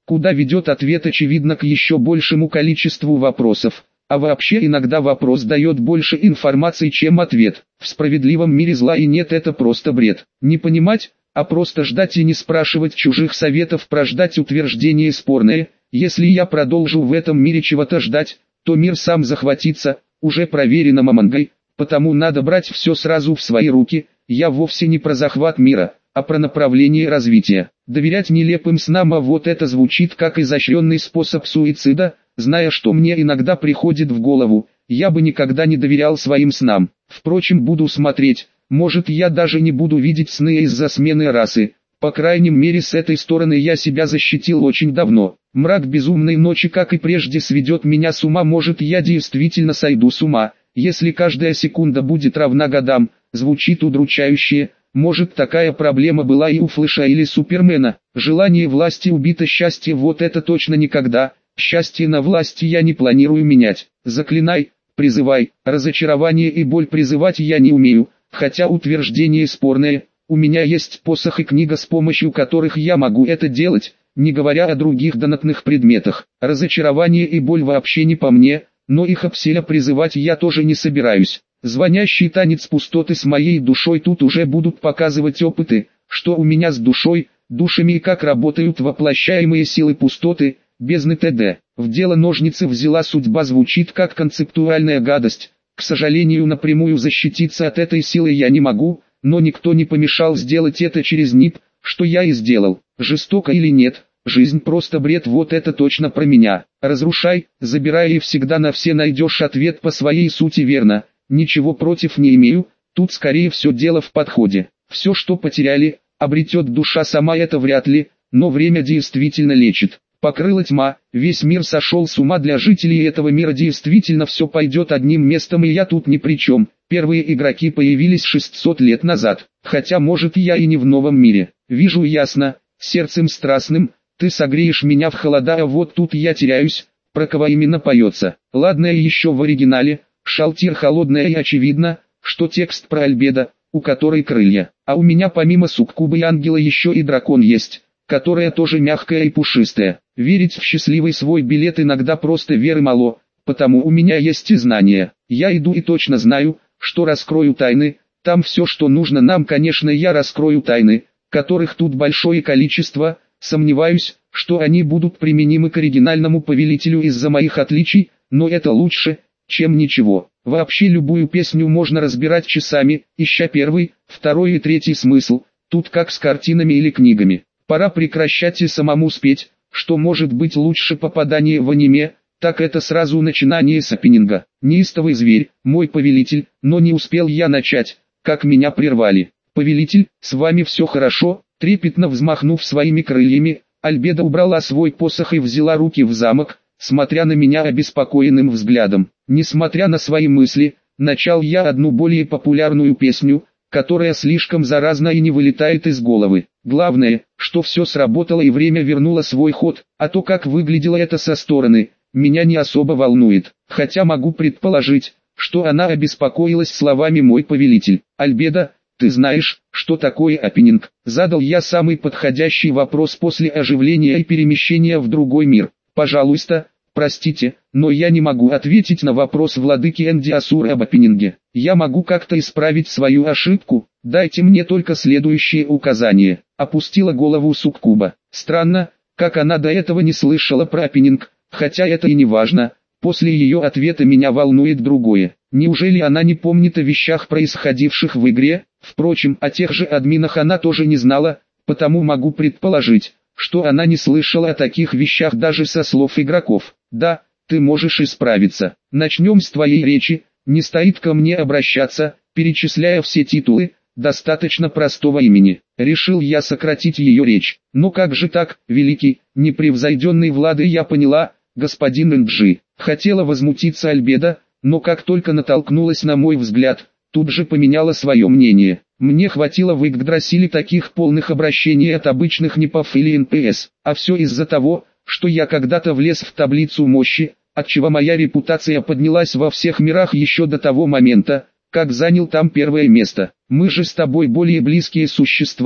куда ведет ответ очевидно к еще большему количеству вопросов. А вообще иногда вопрос дает больше информации, чем ответ. В справедливом мире зла и нет, это просто бред. Не понимать, а просто ждать и не спрашивать чужих советов, прождать утверждение спорное. Если я продолжу в этом мире чего-то ждать, то мир сам захватится, уже проверено Мамангой, потому надо брать все сразу в свои руки. Я вовсе не про захват мира, а про направление развития. Доверять нелепым снам, а вот это звучит как изощренный способ суицида. Зная, что мне иногда приходит в голову, я бы никогда не доверял своим снам. Впрочем, буду смотреть, может, я даже не буду видеть сны из-за смены расы. По крайней мере, с этой стороны я себя защитил очень давно. Мрак безумной ночи, как и прежде, сведет меня с ума. Может, я действительно сойду с ума, если каждая секунда будет равна годам. Звучит удручающе. Может, такая проблема была и у Флэша или Супермена. Желание власти убито счастье, вот это точно никогда. Счастье на власти я не планирую менять. Заклинай, призывай, разочарование и боль призывать я не умею, хотя утверждение спорное. У меня есть посох и книга, с помощью которых я могу это делать, не говоря о других донатных предметах. Разочарование и боль вообще не по мне, но их обселя призывать я тоже не собираюсь. Звонящий танец пустоты с моей душой, тут уже будут показывать опыты, что у меня с душой, душами и как работают воплощаемые силы пустоты. Бездны т.д. В дело ножницы взяла судьба, звучит как концептуальная гадость. К сожалению, напрямую защититься от этой силы я не могу, но никто не помешал сделать это через НИП, что я и сделал. Жестоко или нет, жизнь просто бред, вот это точно про меня. Разрушай, забирай и всегда на все найдешь ответ по своей сути, верно. Ничего против не имею, тут скорее все дело в подходе. Все, что потеряли, обретет душа сама, это вряд ли, но время действительно лечит. Покрыла тьма, весь мир сошел с ума, для жителей этого мира действительно все пойдет одним местом, и я тут ни при чем. Первые игроки появились 600 лет назад, хотя может я и не в новом мире. Вижу ясно, сердцем страстным, ты согреешь меня в холода, а вот тут я теряюсь, про кого именно поется. Ладно, и еще в оригинале, шалтир холодная, и очевидно, что текст про Альбедо, у которой крылья. А у меня помимо суккуба и ангела еще и дракон есть, которая тоже мягкая и пушистая. Верить в счастливый свой билет иногда просто веры мало, потому у меня есть и знания. Я иду и точно знаю, что раскрою тайны, там все, что нужно нам, конечно, я раскрою тайны, которых тут большое количество. Сомневаюсь, что они будут применимы к оригинальному повелителю из-за моих отличий, но это лучше, чем ничего. Вообще любую песню можно разбирать часами, ища первый, второй и третий смысл, тут как с картинами или книгами. Пора прекращать и самому спеть, что может быть лучше попадания в аниме, так это сразу начинание с опенинга. Неистовый зверь, мой повелитель, но не успел я начать, как меня прервали. Повелитель, с вами все хорошо? Трепетно взмахнув своими крыльями, Альбедо убрала свой посох и взяла руки в замок, смотря на меня обеспокоенным взглядом. Несмотря на свои мысли, начал я одну более популярную песню, которая слишком заразна и не вылетает из головы. Главное, что все сработало и время вернуло свой ход, а то, как выглядело это со стороны, меня не особо волнует. Хотя могу предположить, что она обеспокоилась словами «мой повелитель». Альбедо, ты знаешь, что такое опенинг? Задал я самый подходящий вопрос после оживления и перемещения в другой мир. Пожалуйста, простите, но я не могу ответить на вопрос владыки Энди-Асура об опенинге. Я могу как-то исправить свою ошибку, дайте мне только следующее указание. Опустила голову суккуба. Странно, как она до этого не слышала про опенинг, хотя это и не важно. После ее ответа меня волнует другое. Неужели она не помнит о вещах, происходивших в игре? Впрочем, о тех же админах она тоже не знала, потому могу предположить, что она не слышала о таких вещах даже со слов игроков. Да, ты можешь исправиться. Начнем с твоей речи, не стоит ко мне обращаться, перечисляя все титулы, достаточно простого имени. Решил я сократить ее речь. Но как же так, великий, непревзойденный Влады, я поняла, господин Энджи. Хотела возмутиться Альбедо, но как только натолкнулась на мой взгляд, тут же поменяла свое мнение. Мне хватило в Игдрасиле таких полных обращений от обычных НИПов или НПС, а все из-за того, что я когда-то влез в таблицу мощи, отчего моя репутация поднялась во всех мирах еще до того момента, как занял там первое место. Мы же с тобой более близкие существа,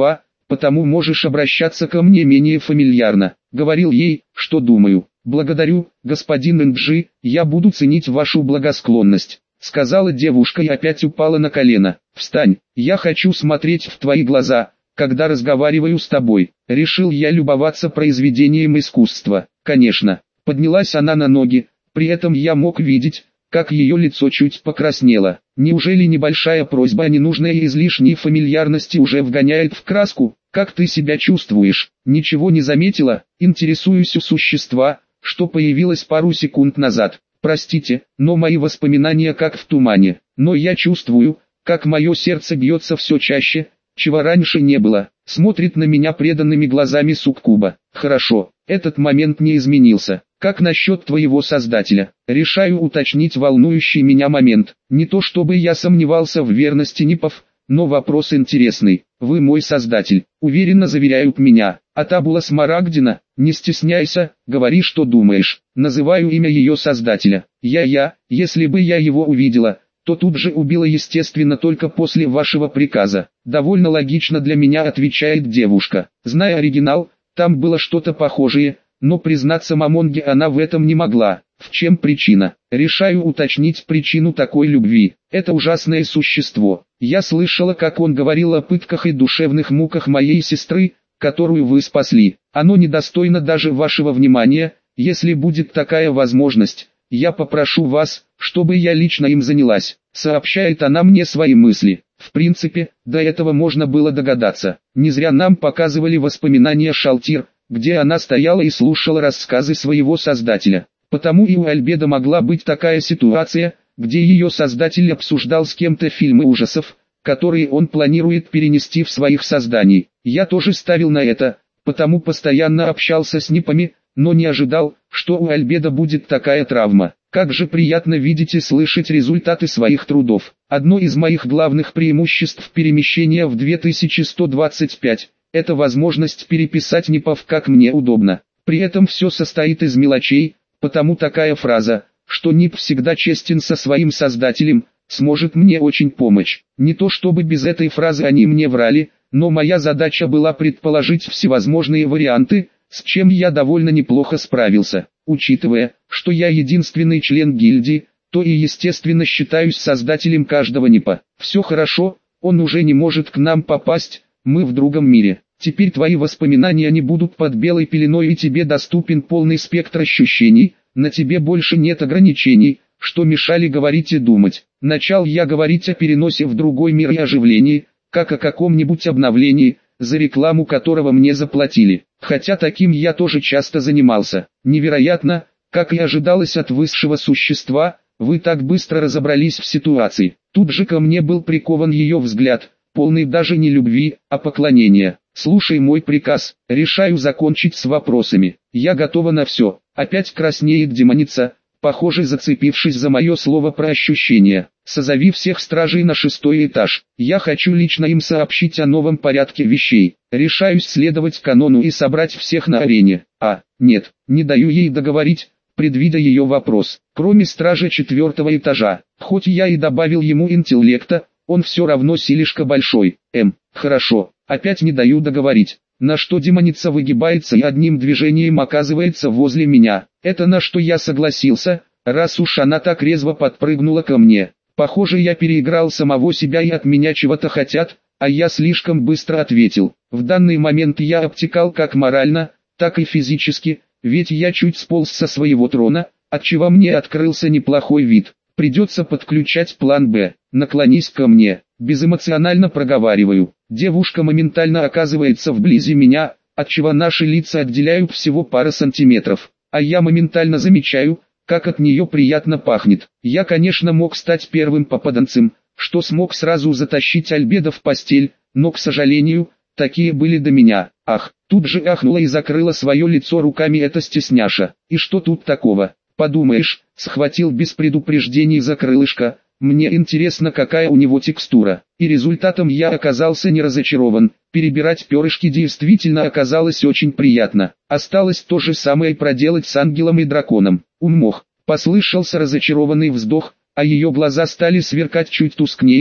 потому можешь обращаться ко мне менее фамильярно. Говорил ей, что думаю. Благодарю, господин Энджи, я буду ценить вашу благосклонность, сказала девушка и опять упала на колено. Встань, я хочу смотреть в твои глаза, когда разговариваю с тобой. Решил я любоваться произведением искусства. Конечно, поднялась она на ноги, при этом я мог видеть, как ее лицо чуть покраснело. Неужели небольшая просьба о ненужной и излишней фамильярности уже вгоняет в краску? Как ты себя чувствуешь? Ничего не заметила? Интересуюсь у существа, что появилось пару секунд назад. Простите, но мои воспоминания как в тумане. Но я чувствую, как мое сердце бьется все чаще, чего раньше не было. Смотрит на меня преданными глазами суккуба. Хорошо, этот момент не изменился. Как насчет твоего создателя? Решаю уточнить волнующий меня момент. Не то чтобы я сомневался в верности Нипов, но вопрос интересный. Вы мой создатель, уверенно заверяют меня. А Табула Смарагдина, не стесняйся, говори, что думаешь. Называю имя ее создателя. Если бы я его увидела, то тут же убила, естественно, только после вашего приказа. Довольно логично для меня, отвечает девушка. Зная оригинал, там было что-то похожее, но признаться Мамонге она в этом не могла. В чем причина? Решаю уточнить причину такой любви. Это ужасное существо. Я слышала, как он говорил о пытках и душевных муках моей сестры, которую вы спасли. Оно недостойно даже вашего внимания. Если будет такая возможность, я попрошу вас, чтобы я лично им занялась. Сообщает она мне свои мысли. В принципе, до этого можно было догадаться. Не зря нам показывали воспоминания Шалтир, где она стояла и слушала рассказы своего создателя. Потому и у Альбедо могла быть такая ситуация, где ее создатель обсуждал с кем-то фильмы ужасов, которые он планирует перенести в своих созданий. Я тоже ставил на это, потому постоянно общался с Нипами, но не ожидал, что у Альбедо будет такая травма. Как же приятно видеть и слышать результаты своих трудов. Одно из моих главных преимуществ перемещения в 2125 – это возможность переписать Нипов как мне удобно. При этом все состоит из мелочей, потому такая фраза, что Нип всегда честен со своим создателем, сможет мне очень помочь. Не то чтобы без этой фразы они мне врали, но моя задача была предположить всевозможные варианты, с чем я довольно неплохо справился. Учитывая, что я единственный член гильдии, то и естественно считаюсь создателем каждого Нипа. Все хорошо, он уже не может к нам попасть, мы в другом мире. Теперь твои воспоминания не будут под белой пеленой и тебе доступен полный спектр ощущений, на тебе больше нет ограничений, что мешали говорить и думать. Начал я говорить о переносе в другой мир и оживлении, как о каком-нибудь обновлении, за рекламу которого мне заплатили. Хотя таким я тоже часто занимался. Невероятно, как и ожидалось от высшего существа, вы так быстро разобрались в ситуации. Тут же ко мне был прикован ее взгляд, полный даже не любви, а поклонения. Слушай мой приказ, решаю закончить с вопросами. Я готова на все. Опять краснеет демоница, похоже зацепившись за мое слово про ощущения. Созови всех стражей на 6-й этаж. Я хочу лично им сообщить о новом порядке вещей. Решаюсь следовать канону и собрать всех на арене. Нет, не даю ей договорить, предвидя ее вопрос. Кроме стража 4-го этажа, хоть я и добавил ему интеллекта, он все равно силишка большой. Хорошо, опять не даю договорить. На что демоница выгибается и одним движением оказывается возле меня. Это на что я согласился, раз уж она так резво подпрыгнула ко мне. Похоже, я переиграл самого себя и от меня чего-то хотят, а я слишком быстро ответил. В данный момент я обтекал как морально, так и физически, ведь я чуть сполз со своего трона, отчего мне открылся неплохой вид. Придется подключать план «Б». Наклонись ко мне. Безэмоционально проговариваю. Девушка моментально оказывается вблизи меня, отчего наши лица отделяют всего пара сантиметров. А я моментально замечаю, как от нее приятно пахнет. Я, конечно, мог стать первым попаданцем, что смог сразу затащить Альбедо в постель, но, к сожалению, такие были до меня. Тут же ахнула и закрыла свое лицо руками эта стесняша. И что тут такого? Подумаешь, схватил без предупреждений за крылышко. Мне интересно, какая у него текстура. И результатом я оказался не разочарован. Перебирать перышки действительно оказалось очень приятно. Осталось то же самое проделать с ангелом и драконом. Послышался разочарованный вздох, а ее глаза стали сверкать чуть тускнее,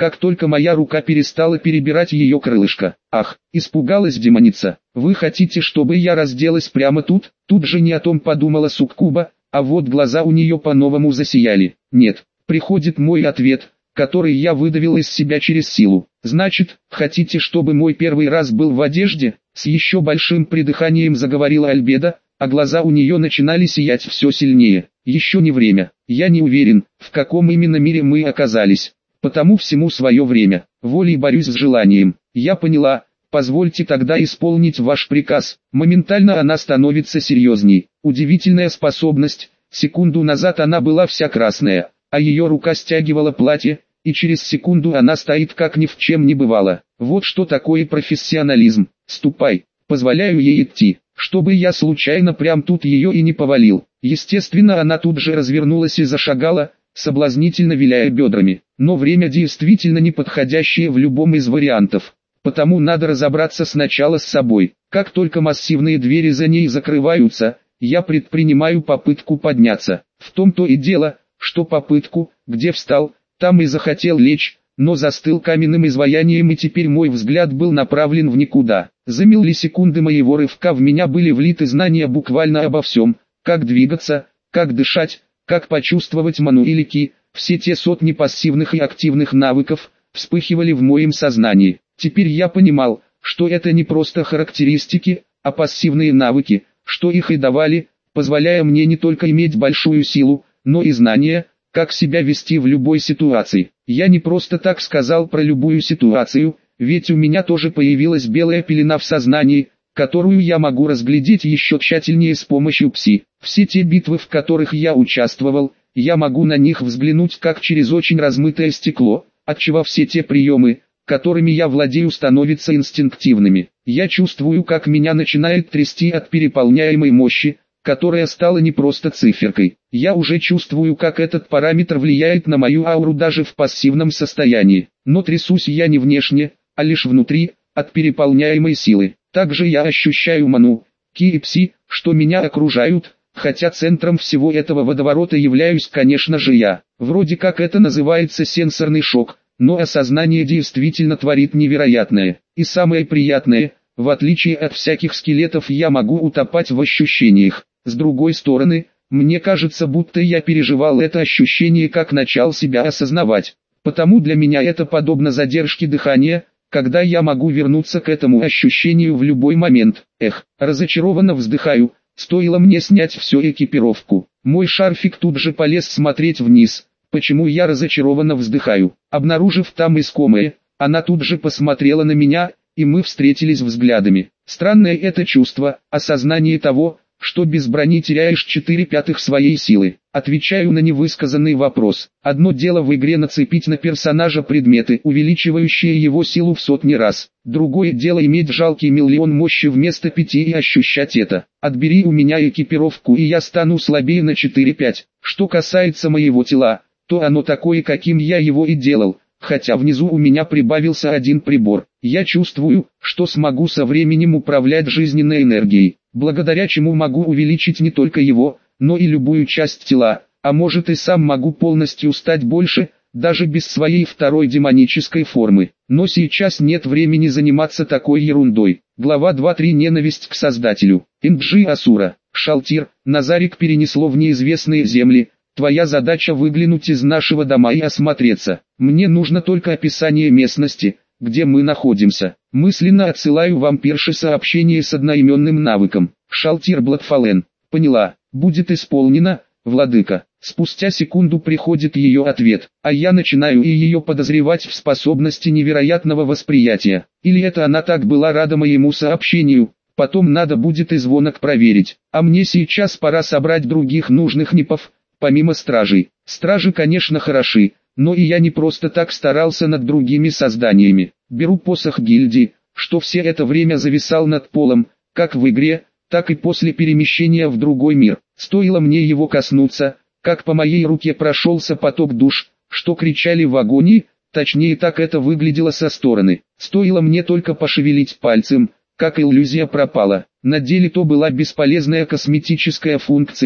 как только моя рука перестала перебирать ее крылышко. Ах, испугалась демоница. Вы хотите, чтобы я разделась прямо тут? Тут же не о том подумала суккуба, а вот глаза у нее по-новому засияли. Нет, приходит мой ответ, который я выдавил из себя через силу. Значит, хотите, чтобы мой первый раз был в одежде? С еще большим придыханием заговорила Альбеда, а глаза у нее начинали сиять все сильнее. Еще не время. Я не уверен, в каком именно мире мы оказались. Потому всему свое время. Волей борюсь с желанием. Я поняла. Позвольте тогда исполнить ваш приказ. Моментально она становится серьезней. Удивительная способность. Секунду назад она была вся красная, а ее рука стягивала платье, и через секунду она стоит как ни в чем не бывало. Вот что такое профессионализм. Ступай. Позволяю ей идти, чтобы я случайно прям тут ее и не повалил. Естественно, она тут же развернулась и зашагала, соблазнительно виляя бедрами. Но время действительно неподходящее в любом из вариантов. Потому надо разобраться сначала с собой. Как только массивные двери за ней закрываются, я предпринимаю попытку подняться. В том-то и дело, что попытку, где встал, там и захотел лечь, но застыл каменным изваянием, и теперь мой взгляд был направлен в никуда. За миллисекунды моего рывка в меня были влиты знания буквально обо всем: как двигаться, как дышать, как почувствовать ману или ки. Все те сотни пассивных и активных навыков вспыхивали в моем сознании. Теперь я понимал, что это не просто характеристики, а пассивные навыки, что их и давали, позволяя мне не только иметь большую силу, но и знания, как себя вести в любой ситуации. Я не просто так сказал про любую ситуацию, ведь у меня тоже появилась белая пелена в сознании, которую я могу разглядеть еще тщательнее с помощью пси. Все те битвы, в которых я участвовал, я могу на них взглянуть как через очень размытое стекло, отчего все те приемы, которыми я владею, становятся инстинктивными. Я чувствую, как меня начинает трясти от переполняемой мощи, которая стала не просто циферкой. Я уже чувствую, как этот параметр влияет на мою ауру даже в пассивном состоянии. Но трясусь я не внешне, а лишь внутри, от переполняемой силы. Также я ощущаю ману, ки и пси, что меня окружают, хотя центром всего этого водоворота являюсь, конечно же, я. Вроде как это называется сенсорный шок, но осознание действительно творит невероятное. И самое приятное, в отличие от всяких скелетов, я могу утопать в ощущениях. С другой стороны, мне кажется, будто я переживал это ощущение, как начал себя осознавать. Потому для меня это подобно задержке дыхания, когда я могу вернуться к этому ощущению в любой момент. Эх, разочарованно вздыхаю, стоило мне снять всю экипировку. Мой шарфик тут же полез смотреть вниз. Почему я разочарованно вздыхаю? Обнаружив там искомое, она тут же посмотрела на меня, и мы встретились взглядами. Странное это чувство, осознание того, что без брони теряешь 4/5 своей силы. Отвечаю на невысказанный вопрос. Одно дело в игре нацепить на персонажа предметы, увеличивающие его силу в сотни раз. Другое дело иметь жалкий 1 000 000 мощи вместо 5 и ощущать это. Отбери у меня экипировку, и я стану слабее на 4/5. Что касается моего тела, то оно такое, каким я его и делал. Хотя внизу у меня прибавился один прибор. Я чувствую, что смогу со временем управлять жизненной энергией, благодаря чему могу увеличить не только его, но и любую часть тела, а может и сам могу полностью стать больше, даже без своей второй демонической формы. Но сейчас нет времени заниматься такой ерундой. Глава 2.3. Ненависть к Создателю. Инджи Асура. Шалтир, Назарик перенесло в неизвестные земли. Твоя задача выглянуть из нашего дома и осмотреться. Мне нужно только описание местности, где мы находимся. Мысленно отсылаю вампирше сообщение с одноименным навыком. Шалтир Бладфален. Поняла. Будет исполнено, владыка. Спустя секунду приходит ее ответ, а я начинаю и ее подозревать в способности невероятного восприятия. Или это она так была рада моему сообщению, потом надо будет и звонок проверить. А мне сейчас пора собрать других нужных нипов. Помимо стражей. Стражи, конечно, хороши, но и я не просто так старался над другими созданиями. Беру посох гильдии, что все это время зависал над полом, как в игре, так и после перемещения в другой мир. Стоило мне его коснуться, как по моей руке прошелся поток душ, что кричали в агонии, точнее так это выглядело со стороны. Стоило мне только пошевелить пальцем, как иллюзия пропала. На деле то была бесполезная косметическая функция,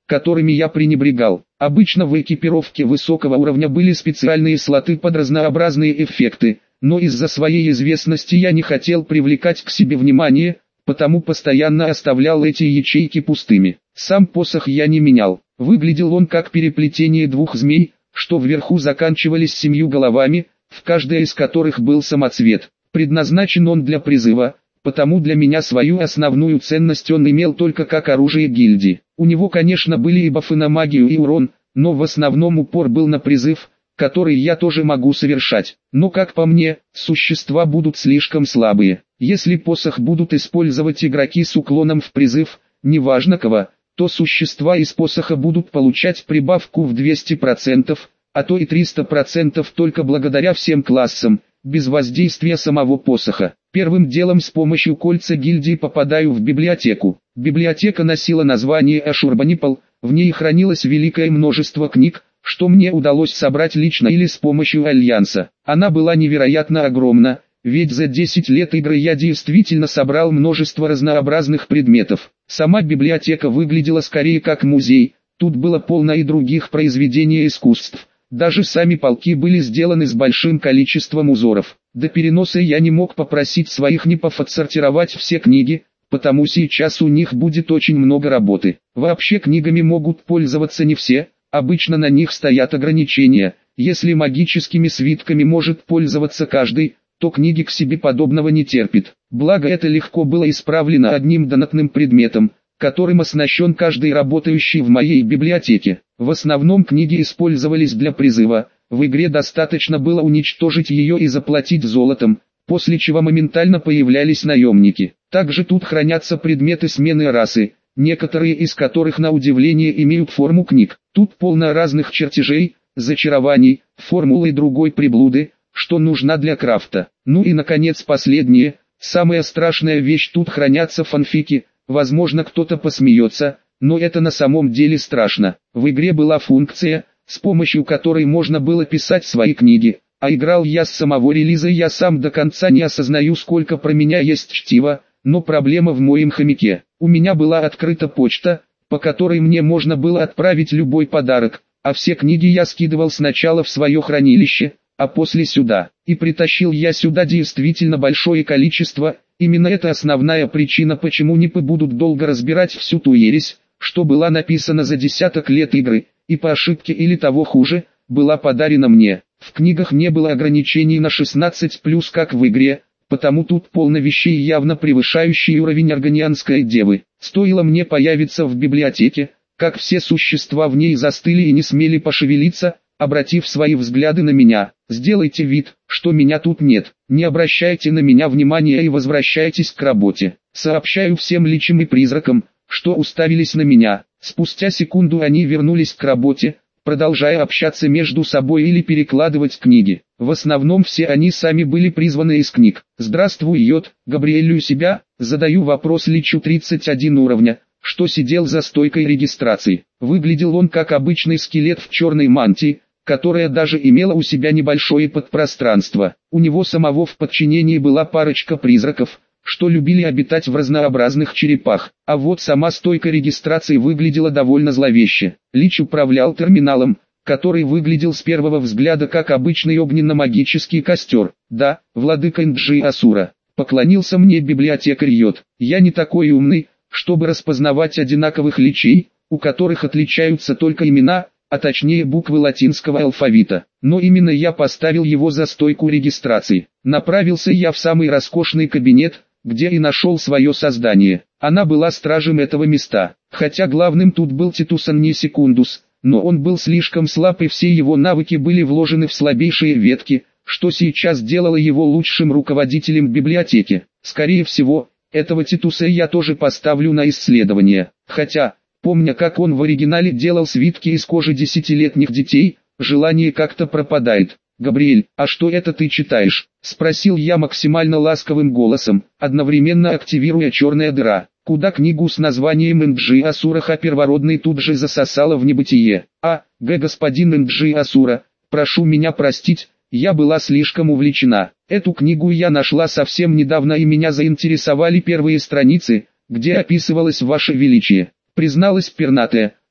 которыми я пренебрегал. Обычно в экипировке высокого уровня были специальные слоты под разнообразные эффекты, но из-за своей известности я не хотел привлекать к себе внимание, потому постоянно оставлял эти ячейки пустыми. Сам посох я не менял. Выглядел он как переплетение двух змей, что вверху заканчивались 7 головами, в каждой из которых был самоцвет. Предназначен он для призыва, потому для меня свою основную ценность он имел только как оружие гильдии. У него, конечно, были и бафы на магию и урон, но в основном упор был на призыв, который я тоже могу совершать. Но как по мне, существа будут слишком слабые. Если посох будут использовать игроки с уклоном в призыв, неважно кого, то существа из посоха будут получать прибавку в 200%, а то и 300% только благодаря всем классам, без воздействия самого посоха. Первым делом с помощью кольца гильдии попадаю в библиотеку. Библиотека носила название Ашурбанипал, в ней хранилось великое множество книг, что мне удалось собрать лично или с помощью Альянса. Она была невероятно огромна, ведь за 10 лет игры я действительно собрал множество разнообразных предметов. Сама библиотека выглядела скорее как музей, тут было полно и других произведений искусств. Даже сами полки были сделаны с большим количеством узоров. До переноса я не мог попросить своих нипов отсортировать все книги, потому сейчас у них будет очень много работы. Вообще книгами могут пользоваться не все, обычно на них стоят ограничения. Если магическими свитками может пользоваться каждый, то книги к себе подобного не терпит. Благо это легко было исправлено одним донатным предметом, которым оснащен каждый работающий в моей библиотеке. В основном книги использовались для призыва, в игре достаточно было уничтожить ее и заплатить золотом, после чего моментально появлялись наемники. Также тут хранятся предметы смены расы, некоторые из которых на удивление имеют форму книг. Тут полно разных чертежей, зачарований, формул и другой приблуды, что нужна для крафта. Ну и наконец последнее, самая страшная вещь, тут хранятся фанфики. Возможно, кто-то посмеется, но это на самом деле страшно. В игре была функция, с помощью которой можно было писать свои книги, а играл я с самого релиза, я сам до конца не осознаю, сколько про меня есть чтива, но проблема в моем хомяке. У меня была открыта почта, по которой мне можно было отправить любой подарок, а все книги я скидывал сначала в свое хранилище, а после сюда. И притащил я сюда действительно большое количество. Именно это основная причина, почему нипы будут долго разбирать всю ту ересь, что была написана за десяток лет игры, и по ошибке или того хуже, была подарена мне. В книгах не было ограничений на 16+, как в игре, потому тут полно вещей, явно превышающие уровень органианской девы. Стоило мне появиться в библиотеке, как все существа в ней застыли и не смели пошевелиться, обратив свои взгляды на меня. Сделайте вид, что меня тут нет, не обращайте на меня внимания и возвращайтесь к работе. Сообщаю всем личам и призракам, что уставились на меня. Спустя секунду они вернулись к работе, продолжая общаться между собой или перекладывать книги. В основном все они сами были призваны из книг. Здравствуй, Йод, Габриэлю себя, задаю вопрос личу 31 уровня, что сидел за стойкой регистрации. Выглядел он как обычный скелет в черной мантии, которая даже имела у себя небольшое подпространство. У него самого в подчинении была парочка призраков, что любили обитать в разнообразных черепах. А вот сама стойка регистрации выглядела довольно зловеще. Лич управлял терминалом, который выглядел с первого взгляда как обычный огненно-магический костер. Да, владыка Нджи Асура. Поклонился мне библиотекарь Йод. Я не такой умный, чтобы распознавать одинаковых личей, у которых отличаются только имена, а точнее буквы латинского алфавита. Но именно я поставил его за стойку регистрации. Направился я в самый роскошный кабинет, где и нашел свое создание. Она была стражем этого места. Хотя главным тут был Титус Анни Секундус, но он был слишком слаб и все его навыки были вложены в слабейшие ветки, что сейчас делало его лучшим руководителем библиотеки. Скорее всего, этого Титуса я тоже поставлю на исследование. Хотя, помня как он в оригинале делал свитки из кожи 10-летних детей, желание как-то пропадает. «Габриэль, а что это ты читаешь?» — спросил я максимально ласковым голосом, одновременно активируя черная дыра, куда книгу с названием Нджи Асура первородный тут же засосала в небытие. Господин Нджи Асура, прошу меня простить, я была слишком увлечена. Эту книгу я нашла совсем недавно и меня заинтересовали первые страницы, где описывалось ваше величие. Призналась пернатая,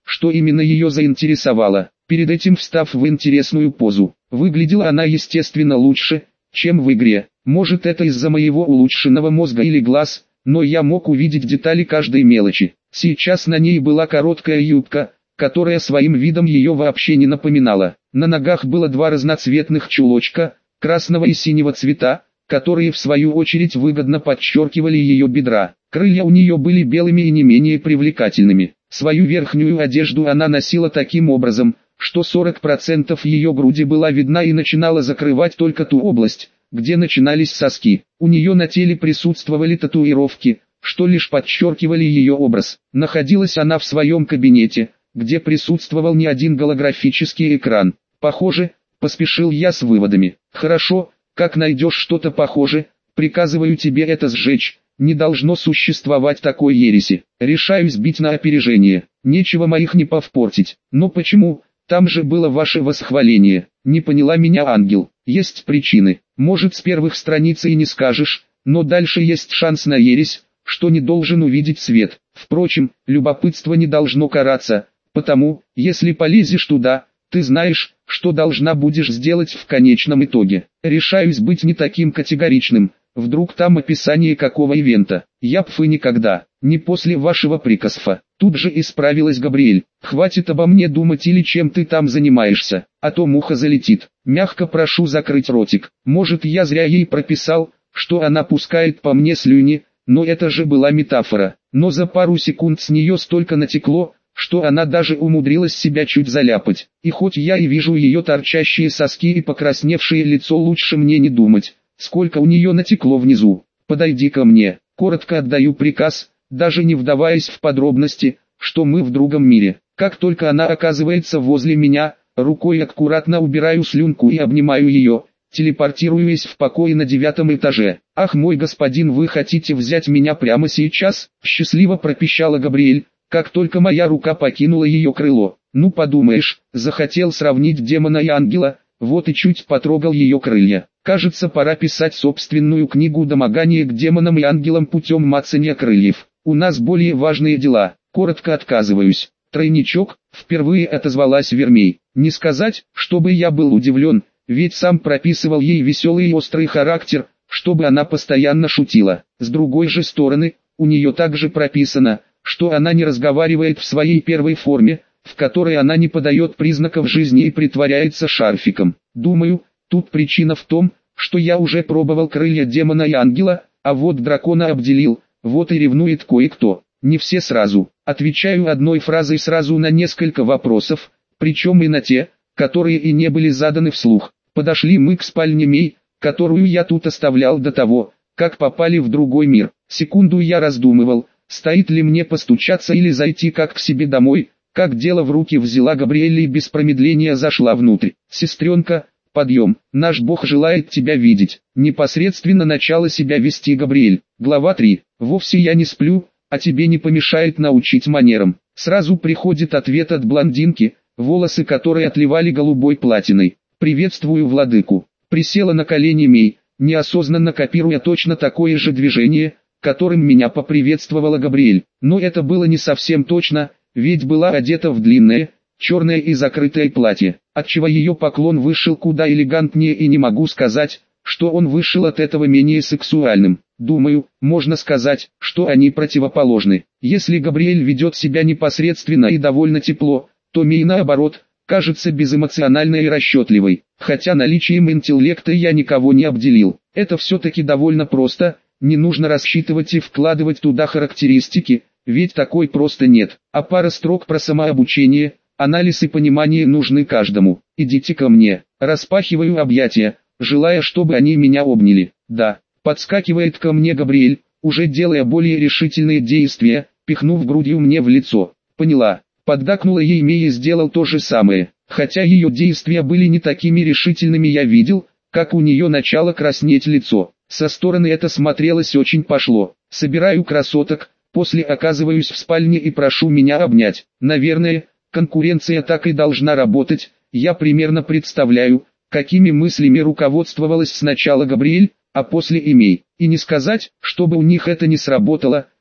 что именно ее заинтересовало. Перед этим встав в интересную позу, выглядела она естественно лучше, чем в игре. Может, это из-за моего улучшенного мозга или глаз, но я мог увидеть детали каждой мелочи. Сейчас на ней была короткая юбка, которая своим видом ее вообще не напоминала. На ногах было два разноцветных чулочка, красного и синего цвета, которые в свою очередь выгодно подчеркивали ее бедра. Крылья у нее были белыми и не менее привлекательными. Свою верхнюю одежду она носила таким образом, что 40% ее груди была видна и начинала закрывать только ту область, где начинались соски. У нее на теле присутствовали татуировки, что лишь подчеркивали ее образ. Находилась она в своем кабинете, где присутствовал не один голографический экран. Похоже, поспешил я с выводами. Хорошо, как найдешь что-то похожее, приказываю тебе это сжечь. Не должно существовать такой ереси. Решаюсь бить на опережение. Нечего моих не повпортить. Но почему? Там же было ваше восхваление. Не поняла меня ангел. Есть причины. Может, с первых страниц и не скажешь, но дальше есть шанс на ересь, что не должен увидеть свет. Впрочем, любопытство не должно караться, потому, если полезешь туда, ты знаешь, что должна будешь сделать в конечном итоге. Решаюсь быть не таким категоричным. Вдруг там описание какого ивента. Я б и никогда, не после вашего приказа. Тут же исправилась Габриэль. Хватит обо мне думать или чем ты там занимаешься, а то муха залетит. Мягко прошу закрыть ротик. Может, я зря ей прописал, что она пускает по мне слюни, но это же была метафора. Но за пару секунд с нее столько натекло, что она даже умудрилась себя чуть заляпать. И хоть я и вижу ее торчащие соски и покрасневшее лицо, лучше мне не думать, сколько у нее натекло внизу. Подойди ко мне. Коротко отдаю приказ, даже не вдаваясь в подробности, что мы в другом мире. Как только она оказывается возле меня, рукой аккуратно убираю слюнку и обнимаю ее, телепортируясь в покое на 9 этаже. «Ах, мой господин, вы хотите взять меня прямо сейчас?» — счастливо пропищала Габриэль, как только моя рука покинула ее крыло. «Ну подумаешь, захотел сравнить демона и ангела, вот и чуть потрогал ее крылья. Кажется, пора писать собственную книгу домогания к демонам и ангелам путем мацания крыльев. У нас более важные дела». Коротко отказываюсь. «Тройничок», — впервые отозвалась Вермей. Не сказать, чтобы я был удивлен, ведь сам прописывал ей веселый и острый характер, чтобы она постоянно шутила. С другой же стороны, у нее также прописано, что она не разговаривает в своей первой форме, в которой она не подает признаков жизни и притворяется шарфиком. Думаю, тут причина в том, что я уже пробовал крылья демона и ангела, а вот дракона обделил, вот и ревнует кое-кто. Не все сразу. Отвечаю одной фразой сразу на несколько вопросов, причем и на те, которые и не были заданы вслух. Подошли мы к спальне Мей, которую я тут оставлял до того, как попали в другой мир. Секунду я раздумывал, стоит ли мне постучаться или зайти как к себе домой, как дело в руки взяла Габриэль и без промедления зашла внутрь. «Сестренка, подъем, наш Бог желает тебя видеть». Непосредственно начала себя вести Габриэль. Глава 3. «Вовсе я не сплю, а тебе не помешает научить манерам». Сразу приходит ответ от блондинки, волосы которой отливали голубой платиной. «Приветствую владыку». Присела на колени Мей, неосознанно копируя точно такое же движение, которым меня поприветствовала Габриэль. Но это было не совсем точно, ведь была одета в длинное, черное и закрытое платье, отчего ее поклон вышел куда элегантнее, и не могу сказать, что он вышел от этого менее сексуальным. Думаю, можно сказать, что они противоположны. Если Габриэль ведет себя непосредственно и довольно тепло, то Мей наоборот, кажется безэмоциональной и расчетливой, хотя наличием интеллекта я никого не обделил. Это все-таки довольно просто, не нужно рассчитывать и вкладывать туда характеристики, ведь такой просто нет. А пара строк про самообучение, анализ и понимание нужны каждому. «Идите ко мне». Распахиваю объятия, желая, чтобы они меня обняли. «Да». Подскакивает ко мне Габриэль, уже делая более решительные действия, пихнув грудью мне в лицо. «Поняла». Поддакнула ей Мей и сделал то же самое. Хотя ее действия были не такими решительными, я видел, как у нее начало краснеть лицо. Со стороны это смотрелось очень пошло. Собираю красоток, после оказываюсь в спальне и прошу меня обнять. Наверное, конкуренция так и должна работать. Я примерно представляю, какими мыслями руководствовалась сначала Габриэль, а после и Мей. И не сказать, чтобы у них это не сработало,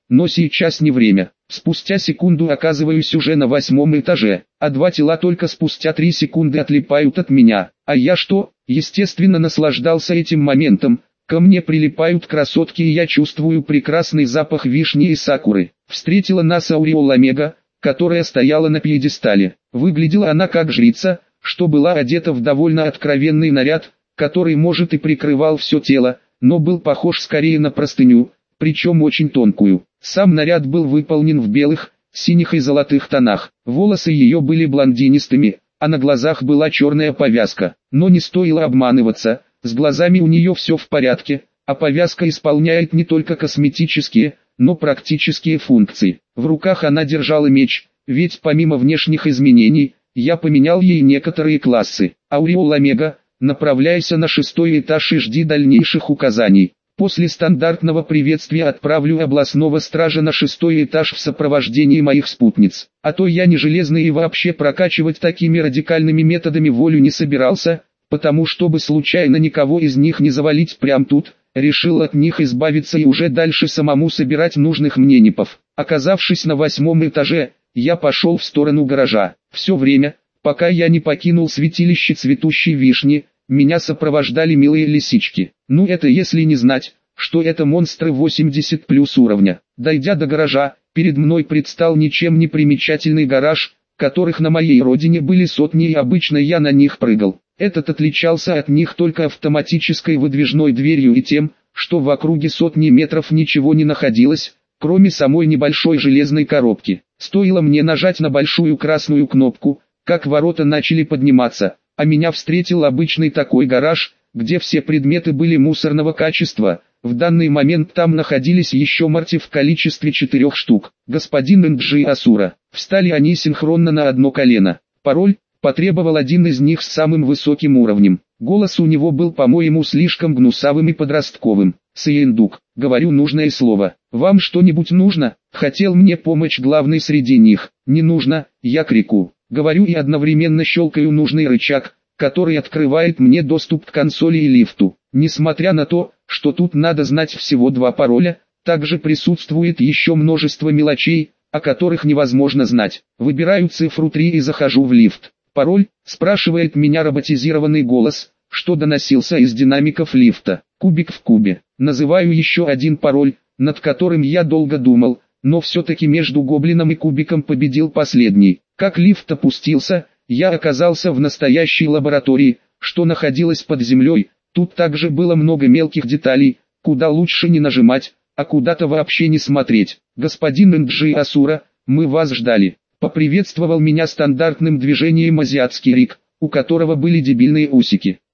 но сейчас не время. Спустя секунду оказываюсь уже на 8-м этаже, а два тела только спустя 3 секунды отлипают от меня. А я что? Естественно, наслаждался этим моментом. Ко мне прилипают красотки, и я чувствую прекрасный запах вишни и сакуры. Встретила нас Ауреол Омега, которая стояла на пьедестале. Выглядела она как жрица, что была одета в довольно откровенный наряд, который, может, и прикрывал все тело, но был похож скорее на простыню, причем очень тонкую. Сам наряд был выполнен в белых, синих и золотых тонах. Волосы ее были блондинистыми, а на глазах была черная повязка. Но не стоило обманываться, с глазами у нее все в порядке, а повязка исполняет не только косметические, но практические функции. В руках она держала меч, ведь помимо внешних изменений, я поменял ей некоторые классы. Ауреол Омега, направляйся на 6-й этаж и жди дальнейших указаний. После стандартного приветствия отправлю областного стража на 6-й этаж в сопровождении моих спутниц. А то я не железный и вообще прокачивать такими радикальными методами волю не собирался, потому чтобы случайно никого из них не завалить прямо тут, решил от них избавиться и уже дальше самому собирать нужных мне непов. Оказавшись на 8-м этаже, я пошел в сторону гаража. Все время, пока я не покинул святилище цветущей вишни, меня сопровождали милые лисички. Ну это если не знать, что это монстры 80 плюс уровня. Дойдя до гаража, перед мной предстал ничем не примечательный гараж, которых на моей родине были сотни, и обычно я на них прыгал. Этот отличался от них только автоматической выдвижной дверью и тем, что в округе сотни метров ничего не находилось, кроме самой небольшой железной коробки. Стоило мне нажать на большую красную кнопку, как ворота начали подниматься, а меня встретил обычный такой гараж, где все предметы были мусорного качества. В данный момент там находились еще марти в количестве 4 штук. Господин Нджи Асура. Встали они синхронно на одно колено. Пароль потребовал один из них с самым высоким уровнем. Голос у него был, по-моему, слишком гнусавым и подростковым. Саендук, говорю нужное слово. Вам что-нибудь нужно? Хотел мне помочь главный среди них. Не нужно, я крику. Говорю и одновременно щелкаю нужный рычаг, который открывает мне доступ к консоли и лифту. Несмотря на то, что тут надо знать всего 2 пароля, также присутствует еще множество мелочей, о которых невозможно знать. Выбираю цифру 3 и захожу в лифт. Пароль, спрашивает меня роботизированный голос, что доносился из динамиков лифта. Кубик в кубе. Называю еще один пароль, над которым я долго думал, но все-таки между гоблином и кубиком победил последний. Как лифт опустился, я оказался в настоящей лаборатории, что находилась под землей. Тут также было много мелких деталей, куда лучше не нажимать, а куда-то вообще не смотреть. Господин Нджи Асура, мы вас ждали. Поприветствовал меня стандартным движением азиатский Рик, у которого были дебильные усики.